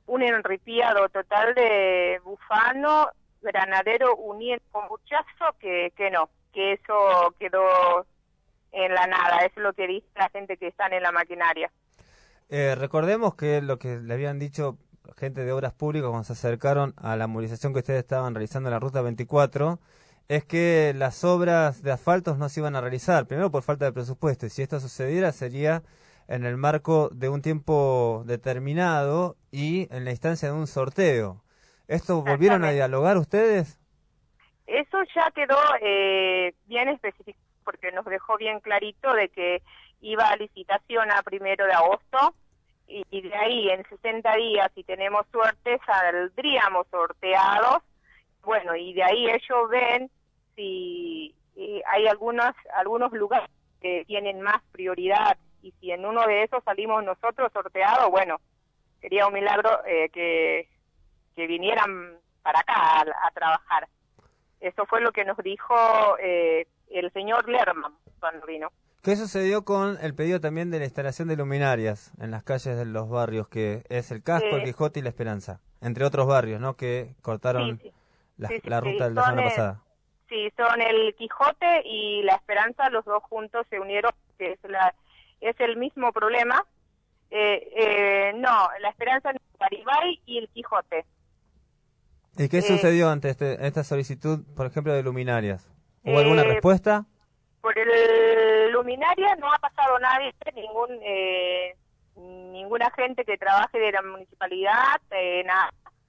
un enripiado total de Bufano, Granadero, Unión con Burchazo, que no, que eso quedó en la nada, es lo que dice la gente que están en la maquinaria. Recordemos que lo que le habían dicho gente de Obras Públicas cuando se acercaron a la movilización que ustedes estaban realizando en la Ruta 24, es que las obras de asfaltos no se iban a realizar, primero por falta de presupuesto, y si esto sucediera sería en el marco de un tiempo determinado y en la instancia de un sorteo. ¿Esto volvieron a dialogar ustedes? Eso ya quedó bien específico, porque nos dejó bien clarito de que iba a licitación a 1 de agosto, y de ahí en 60 días, si tenemos suerte, saldríamos sorteados. Bueno, y de ahí ellos ven si hay algunos lugares que tienen más prioridad, y si en uno de esos salimos nosotros sorteados, bueno, sería un milagro que vinieran para acá a trabajar. Eso fue lo que nos dijo el señor Lerman cuando vino. ¿Qué sucedió con el pedido también de la instalación de luminarias en las calles de los barrios, que es el Casco, el Quijote y la Esperanza? Entre otros barrios, ¿no?, que cortaron la ruta de la semana pasada. Sí, son el Quijote y la Esperanza, los dos juntos se unieron, que es el mismo problema. No, la Esperanza, Garibay y el Quijote. ¿Y qué sucedió ante esta solicitud, por ejemplo, de luminarias? ¿Hubo alguna respuesta? Por el luminaria no ha pasado nadie, ningún agente que trabaje de la municipalidad, nada.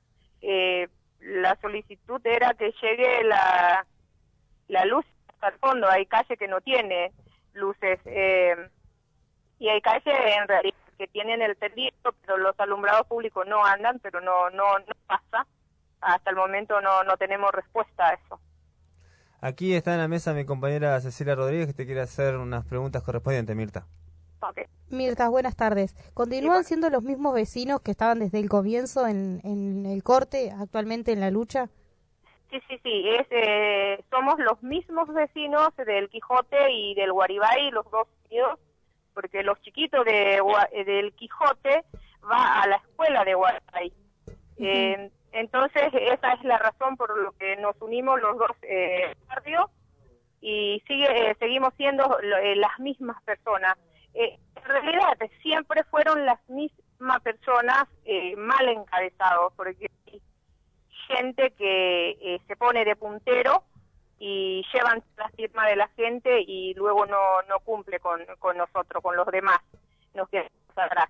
La solicitud era que llegue la luz hasta el fondo. Hay calle que no tiene luces, y hay calle en realidad que tienen el tendido, pero los alumbrados públicos no andan, pero no pasa. Hasta el momento no tenemos respuesta a eso. Aquí está en la mesa mi compañera Cecilia Rodríguez, que te quiere hacer unas preguntas correspondientes, Mirta. Okay. Mirta, buenas tardes. ¿Continúan siendo los mismos vecinos que estaban desde el comienzo en el corte, actualmente en la lucha? Sí. Somos los mismos vecinos del Quijote y del Guaribay, los dos unidos, porque los chiquitos del Quijote va a la escuela de Guaribay. Entonces, esa es la razón por lo que nos unimos los dos barrios, y seguimos siendo las mismas personas. En realidad, siempre fueron las mismas personas mal encabezados, porque hay gente que se pone de puntero y llevan la firma de la gente y luego no cumple con nosotros, con los demás. Nos quedamos atrás.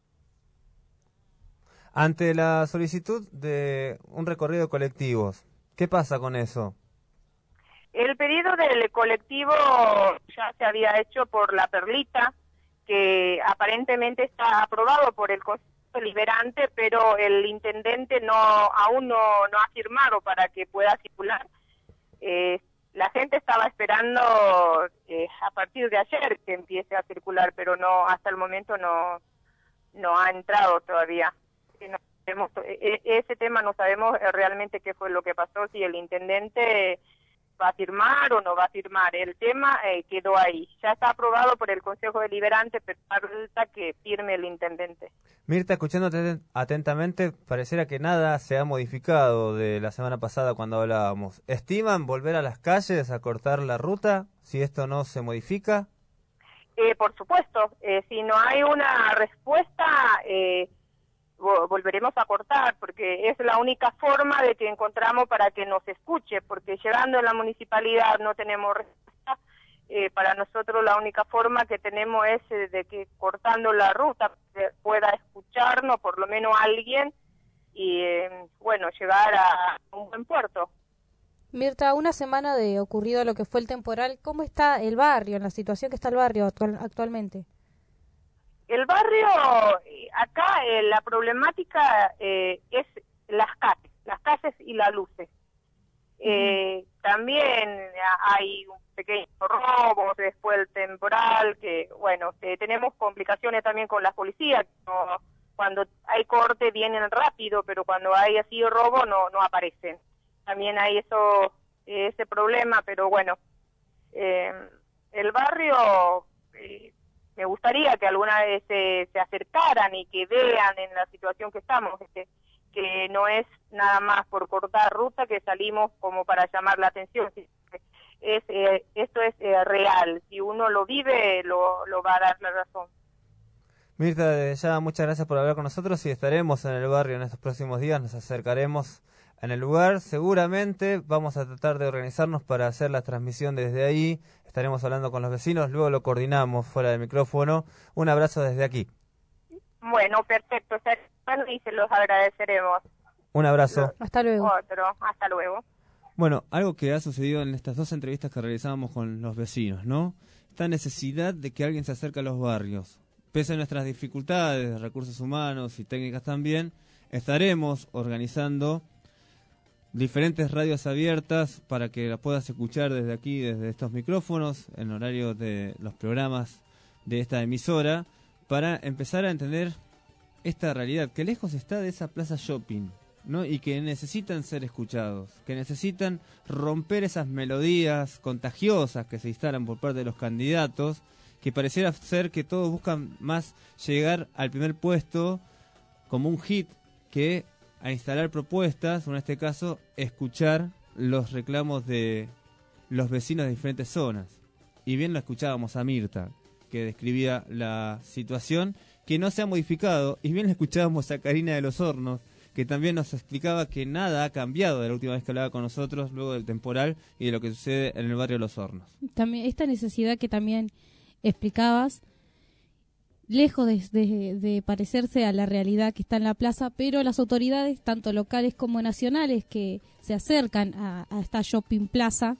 Ante la solicitud de un recorrido de colectivos, ¿qué pasa con eso? El pedido del colectivo ya se había hecho por La Perlita, que aparentemente está aprobado por el Consejo Deliberante, pero el intendente aún no ha firmado para que pueda circular. La gente estaba esperando a partir de ayer que empiece a circular, pero hasta el momento no ha entrado todavía. No sabemos, ese tema no sabemos realmente qué fue lo que pasó, si el intendente va a firmar o no va a firmar. El tema quedó ahí. Ya está aprobado por el Consejo Deliberante, pero falta que firme el intendente. Mirta, escuchándote atentamente, pareciera que nada se ha modificado de la semana pasada cuando hablábamos. ¿Estiman volver a las calles a cortar la ruta si esto no se modifica? Por supuesto. Si no hay una respuesta, volveremos a cortar, porque es la única forma de que encontramos para que nos escuche, porque llegando a la municipalidad no tenemos respuesta. Para nosotros la única forma que tenemos es de que cortando la ruta pueda escucharnos por lo menos alguien y llegar a un buen puerto. Mirta, una semana de ocurrido lo que fue el temporal, ¿cómo está el barrio, en la situación que está el barrio actualmente? El barrio, acá la problemática es las calles y las luces. También hay un pequeño robo después del temporal, que tenemos complicaciones también con las policías. Cuando hay corte vienen rápido, pero cuando hay así robo no aparecen. También hay ese problema, pero el barrio me gustaría que alguna vez se acercaran y que vean en la situación que estamos, que no es nada más por cortar ruta que salimos como para llamar la atención. Esto es real, si uno lo vive lo va a dar la razón. Mirta, desde ya muchas gracias por hablar con nosotros y estaremos en el barrio en estos próximos días, nos acercaremos en el lugar, seguramente vamos a tratar de organizarnos para hacer la transmisión desde ahí, estaremos hablando con los vecinos, luego lo coordinamos fuera del micrófono. Un abrazo desde aquí. Bueno, perfecto, y se los agradeceremos. Un abrazo. Hasta luego. Hasta luego. Bueno, algo que ha sucedido en estas dos entrevistas que realizábamos con los vecinos, ¿no? Esta necesidad de que alguien se acerque a los barrios. Pese a nuestras dificultades de recursos humanos y técnicas también, estaremos organizando diferentes radios abiertas para que las puedas escuchar desde aquí, desde estos micrófonos, en horario de los programas de esta emisora, para empezar a entender esta realidad, que lejos está de esa plaza shopping, ¿no? Y que necesitan ser escuchados, que necesitan romper esas melodías contagiosas que se instalan por parte de los candidatos, que pareciera ser que todos buscan más llegar al primer puesto como un hit que a instalar propuestas, o en este caso, escuchar los reclamos de los vecinos de diferentes zonas. Y bien lo escuchábamos a Mirta, que describía la situación que no se ha modificado, y bien le escuchábamos a Karina de los Hornos, que también nos explicaba que nada ha cambiado de la última vez que hablaba con nosotros, luego del temporal y de lo que sucede en el barrio Los Hornos. También esta necesidad que también explicabas, lejos de parecerse a la realidad que está en la plaza, pero las autoridades, tanto locales como nacionales, que se acercan a esta shopping plaza,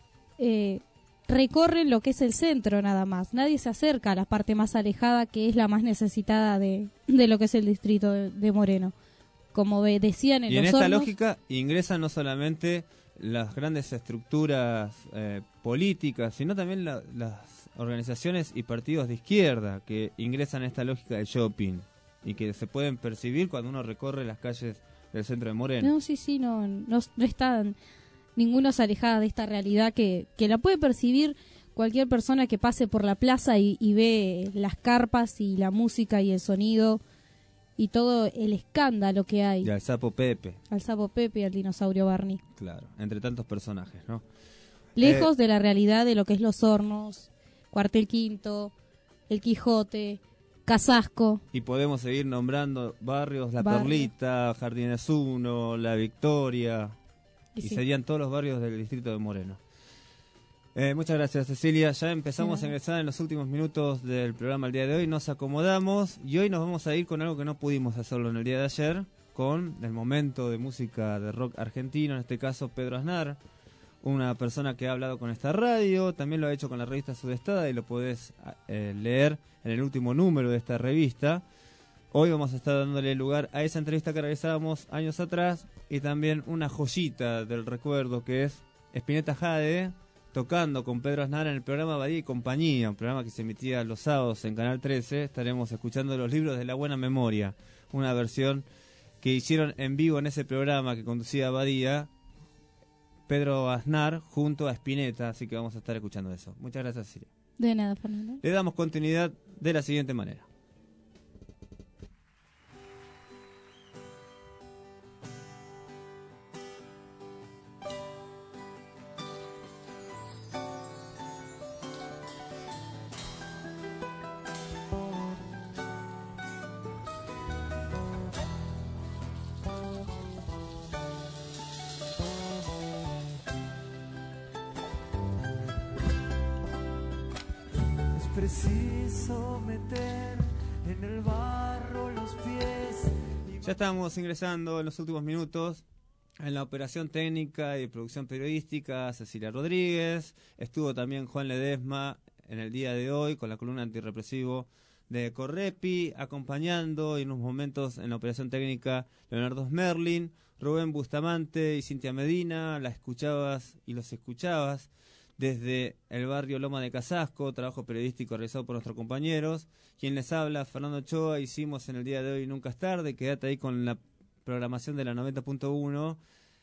recorren lo que es el centro nada más. Nadie se acerca a la parte más alejada, que es la más necesitada de lo que es el distrito de Moreno. Como decían en y en Los esta Hornos, lógica ingresan no solamente las grandes estructuras políticas, sino también las organizaciones y partidos de izquierda que ingresan en esta lógica del shopping y que se pueden percibir cuando uno recorre las calles del centro de Moreno. No, sí, no están ninguno alejada de esta realidad que la puede percibir cualquier persona que pase por la plaza y ve las carpas y la música y el sonido y todo el escándalo que hay. Y al sapo Pepe. Al sapo Pepe y al dinosaurio Barney. Claro, entre tantos personajes, ¿no? Lejos de la realidad de lo que es Los Hornos, Cuartel Quinto, El Quijote, Casasco. Y podemos seguir nombrando barrios, La Perlita, Jardines 1, La Victoria, y sí, serían todos los barrios del distrito de Moreno. Muchas gracias, Cecilia. Ya empezamos a ingresar en los últimos minutos del programa el día de hoy. Nos acomodamos y hoy nos vamos a ir con algo que no pudimos hacerlo en el día de ayer, con el momento de música de rock argentino, en este caso Pedro Aznar, una persona que ha hablado con esta radio, también lo ha hecho con la revista Sudestada y lo podés leer en el último número de esta revista. Hoy vamos a estar dándole lugar a esa entrevista que realizábamos años atrás y también una joyita del recuerdo que es Spinetta Jade tocando con Pedro Aznar en el programa Badía y Compañía, un programa que se emitía los sábados en Canal 13. Estaremos escuchando los libros de la buena memoria, una versión que hicieron en vivo en ese programa que conducía Badía, Pedro Aznar junto a Spinetta, así que vamos a estar escuchando eso. Muchas gracias, Cecilia. De nada, Fernando. Le damos continuidad de la siguiente manera. Preciso meter en el barro los pies. Ya estamos ingresando en los últimos minutos en la operación técnica y producción periodística Cecilia Rodríguez. Estuvo también Juan Ledesma en el día de hoy con la columna antirrepresivo de Correpi, acompañando en unos momentos en la operación técnica Leonardo Smerlin, Rubén Bustamante y Cintia Medina. La escuchabas y los escuchabas desde el barrio Loma de Casasco, trabajo periodístico realizado por nuestros compañeros. Quien les habla, Fernando Ochoa. Hicimos en el día de hoy Nunca es tarde. Quédate ahí con la programación de la 90.1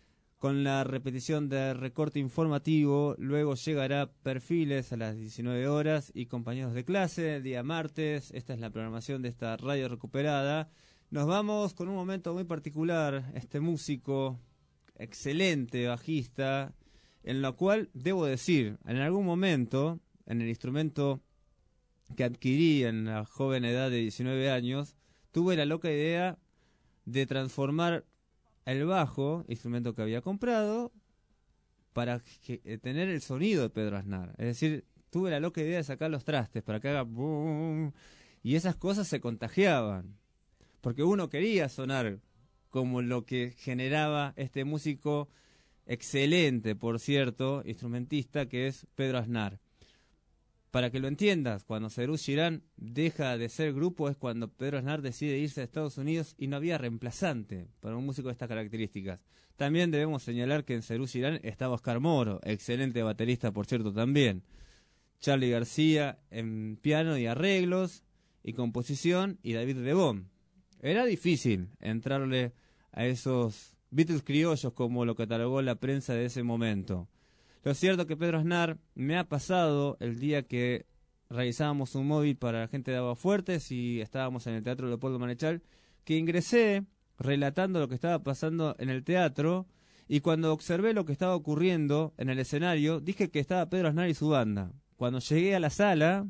con la repetición del recorte informativo. Luego llegará Perfiles a las 19 horas y Compañeros de Clase el día martes. Esta es la programación de esta radio recuperada. Nos vamos con un momento muy particular. Este músico, excelente bajista, en lo cual, debo decir, en algún momento, en el instrumento que adquirí en la joven edad de 19 años, tuve la loca idea de transformar el bajo, instrumento que había comprado, para tener el sonido de Pedro Aznar. Es decir, tuve la loca idea de sacar los trastes para que haga boom, y esas cosas se contagiaban, porque uno quería sonar como lo que generaba este músico excelente, por cierto, instrumentista, que es Pedro Aznar. Para que lo entiendas, cuando Serú Girán deja de ser grupo es cuando Pedro Aznar decide irse a Estados Unidos y no había reemplazante para un músico de estas características. También debemos señalar que en Serú Girán estaba Oscar Moro, excelente baterista, por cierto, también. Charly García en piano y arreglos y composición, y David Lebón. Era difícil entrarle a esos Beatles criollos, como lo catalogó la prensa de ese momento. Lo cierto es que Pedro Aznar me ha pasado el día que realizábamos un móvil para la gente de Aguafuertes y estábamos en el Teatro Leopoldo Manechal, que ingresé relatando lo que estaba pasando en el teatro, y cuando observé lo que estaba ocurriendo en el escenario, dije que estaba Pedro Aznar y su banda. Cuando llegué a la sala,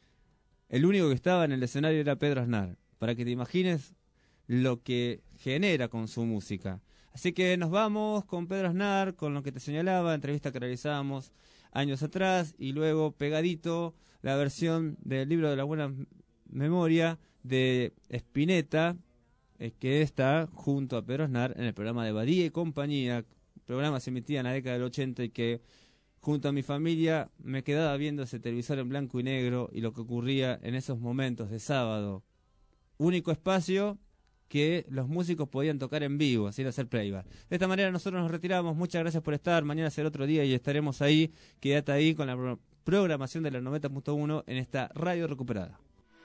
el único que estaba en el escenario era Pedro Aznar, para que te imagines lo que genera con su música. Así que nos vamos con Pedro Aznar, con lo que te señalaba, entrevista que realizábamos años atrás, y luego pegadito la versión del libro de la buena memoria de Spinetta, que está junto a Pedro Aznar en el programa de Badía y Compañía. Programa se emitía en la década del 80 y que junto a mi familia me quedaba viendo ese televisor en blanco y negro y lo que ocurría en esos momentos de sábado. Único espacio que los músicos podían tocar en vivo, sin hacer playback. De esta manera nosotros nos retiramos. Muchas gracias por estar. Mañana será otro día y estaremos ahí. Quédate ahí con la programación de la 90.1 en esta radio recuperada.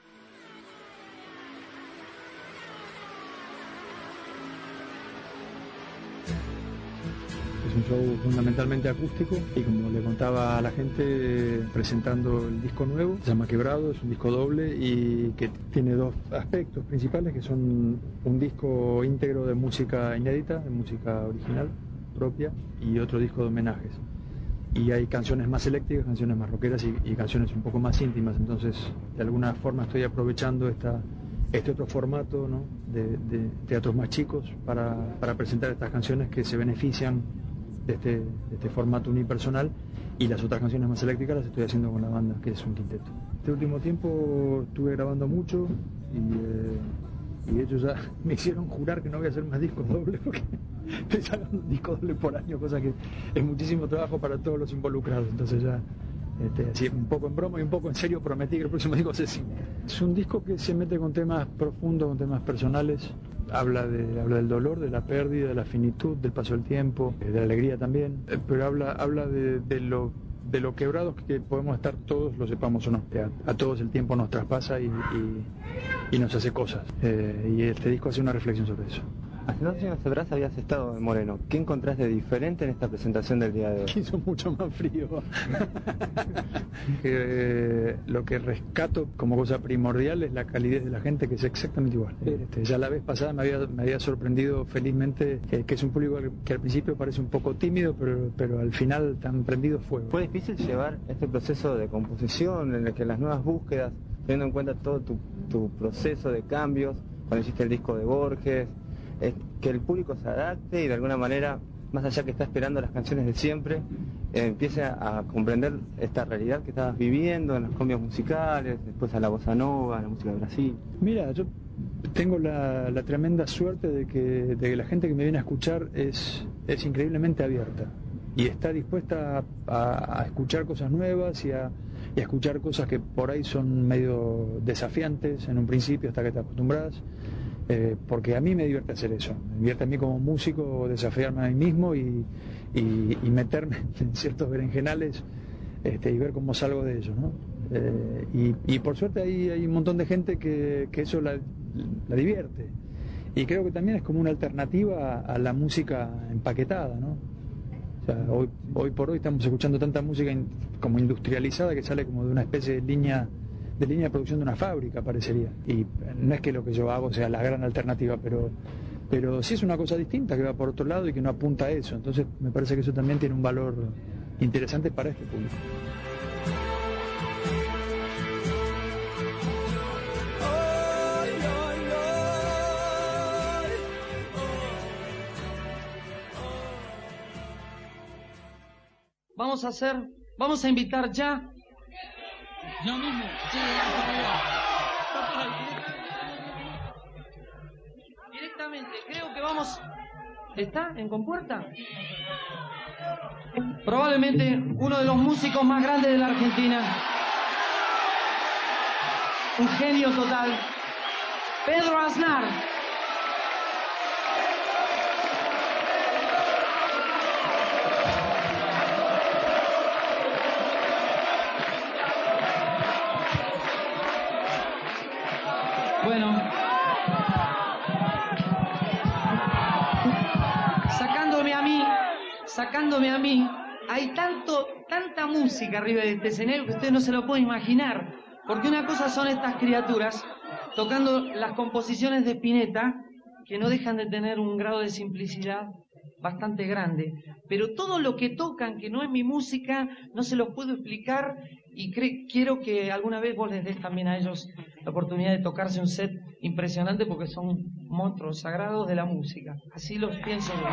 Es un show fundamentalmente acústico y, como le contaba a la gente, presentando el disco nuevo, se llama Quebrado, es un disco doble y que tiene dos aspectos principales, que son un disco íntegro de música inédita, de música original propia, y otro disco de homenajes. Y hay canciones más eléctricas, canciones más rockeras y canciones un poco más íntimas. Entonces, de alguna forma estoy aprovechando este otro formato, ¿no?, de teatros más chicos para presentar estas canciones que se benefician de este formato unipersonal, y las otras canciones más eléctricas las estoy haciendo con la banda, que es un quinteto. Este último tiempo estuve grabando mucho y ellos ya me hicieron jurar que no voy a hacer más discos dobles, porque estoy sacando un disco doble por año, cosa que es muchísimo trabajo para todos los involucrados. Entonces ya, así un poco en broma y un poco en serio, prometí que el próximo disco se sigue. Es un disco que se mete con temas profundos, con temas personales. Habla del dolor, de la pérdida, de la finitud, del paso del tiempo, de la alegría también, pero habla de lo quebrados que podemos estar todos, lo sepamos o no. A todos el tiempo nos traspasa y nos hace cosas, y este disco hace una reflexión sobre eso. Hace 2 años atrás habías estado en Moreno. ¿Qué encontrás de diferente en esta presentación del día de hoy? Hizo mucho más frío. Lo que rescato como cosa primordial es la calidez de la gente, que es exactamente igual. Ya la vez pasada me había sorprendido felizmente que es un público que al principio parece un poco tímido, pero al final tan prendido fuego. ¿Fue difícil llevar este proceso de composición en el que las nuevas búsquedas, teniendo en cuenta todo tu proceso de cambios, cuando hiciste el disco de Borges, que el público se adapte y de alguna manera, más allá que está esperando las canciones de siempre, empiece a comprender esta realidad que estabas viviendo en los cambios musicales, después a la bossa nova, a la música de Brasil? Mira, yo tengo la tremenda suerte de que la gente que me viene a escuchar es increíblemente abierta y está dispuesta a escuchar cosas nuevas y a escuchar cosas que por ahí son medio desafiantes en un principio hasta que te acostumbras. Porque a mí me divierte hacer eso, me divierte a mí como músico desafiarme a mí mismo y meterme en ciertos berenjenales y ver cómo salgo de ello, ¿no? Y por suerte hay un montón de gente que eso la divierte, y creo que también es como una alternativa a la música empaquetada, ¿no? O sea, hoy por hoy estamos escuchando tanta música como industrializada que sale como de una especie de línea de producción de una fábrica, parecería. Y no es que lo que yo hago sea la gran alternativa, pero sí es una cosa distinta que va por otro lado y que no apunta a eso. Entonces me parece que eso también tiene un valor interesante para este público. Vamos a invitar ya. Yo mismo. Sí, Directamente, creo que vamos. ¿Está en compuerta? Probablemente uno de los músicos más grandes de la Argentina. Un genio total. Pedro Aznar. Bueno, sacándome a mí, hay tanta música arriba de este escenario que usted no se lo puede imaginar, porque una cosa son estas criaturas tocando las composiciones de Spinetta, que no dejan de tener un grado de simplicidad bastante grande, pero todo lo que tocan, que no es mi música, no se los puedo explicar, y quiero que alguna vez vos les des también a ellos la oportunidad de tocarse un set impresionante, porque son monstruos sagrados de la música. Así los pienso yo.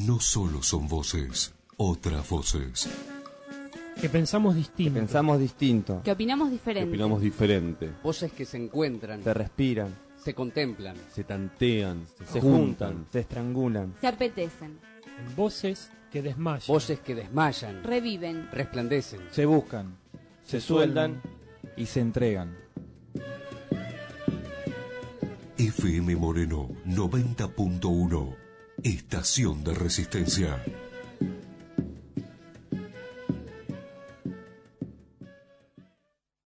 no solo son voces, otras voces. Que pensamos distinto. Que opinamos diferente. Voces que se encuentran. Se respiran. Se contemplan. Se tantean. Se juntan. Se estrangulan. Se apetecen. En voces que desmayan. Voces que desmayan. Reviven. Resplandecen. Se buscan. Se sueldan y se entregan. FM Moreno 90.1, Estación de Resistencia.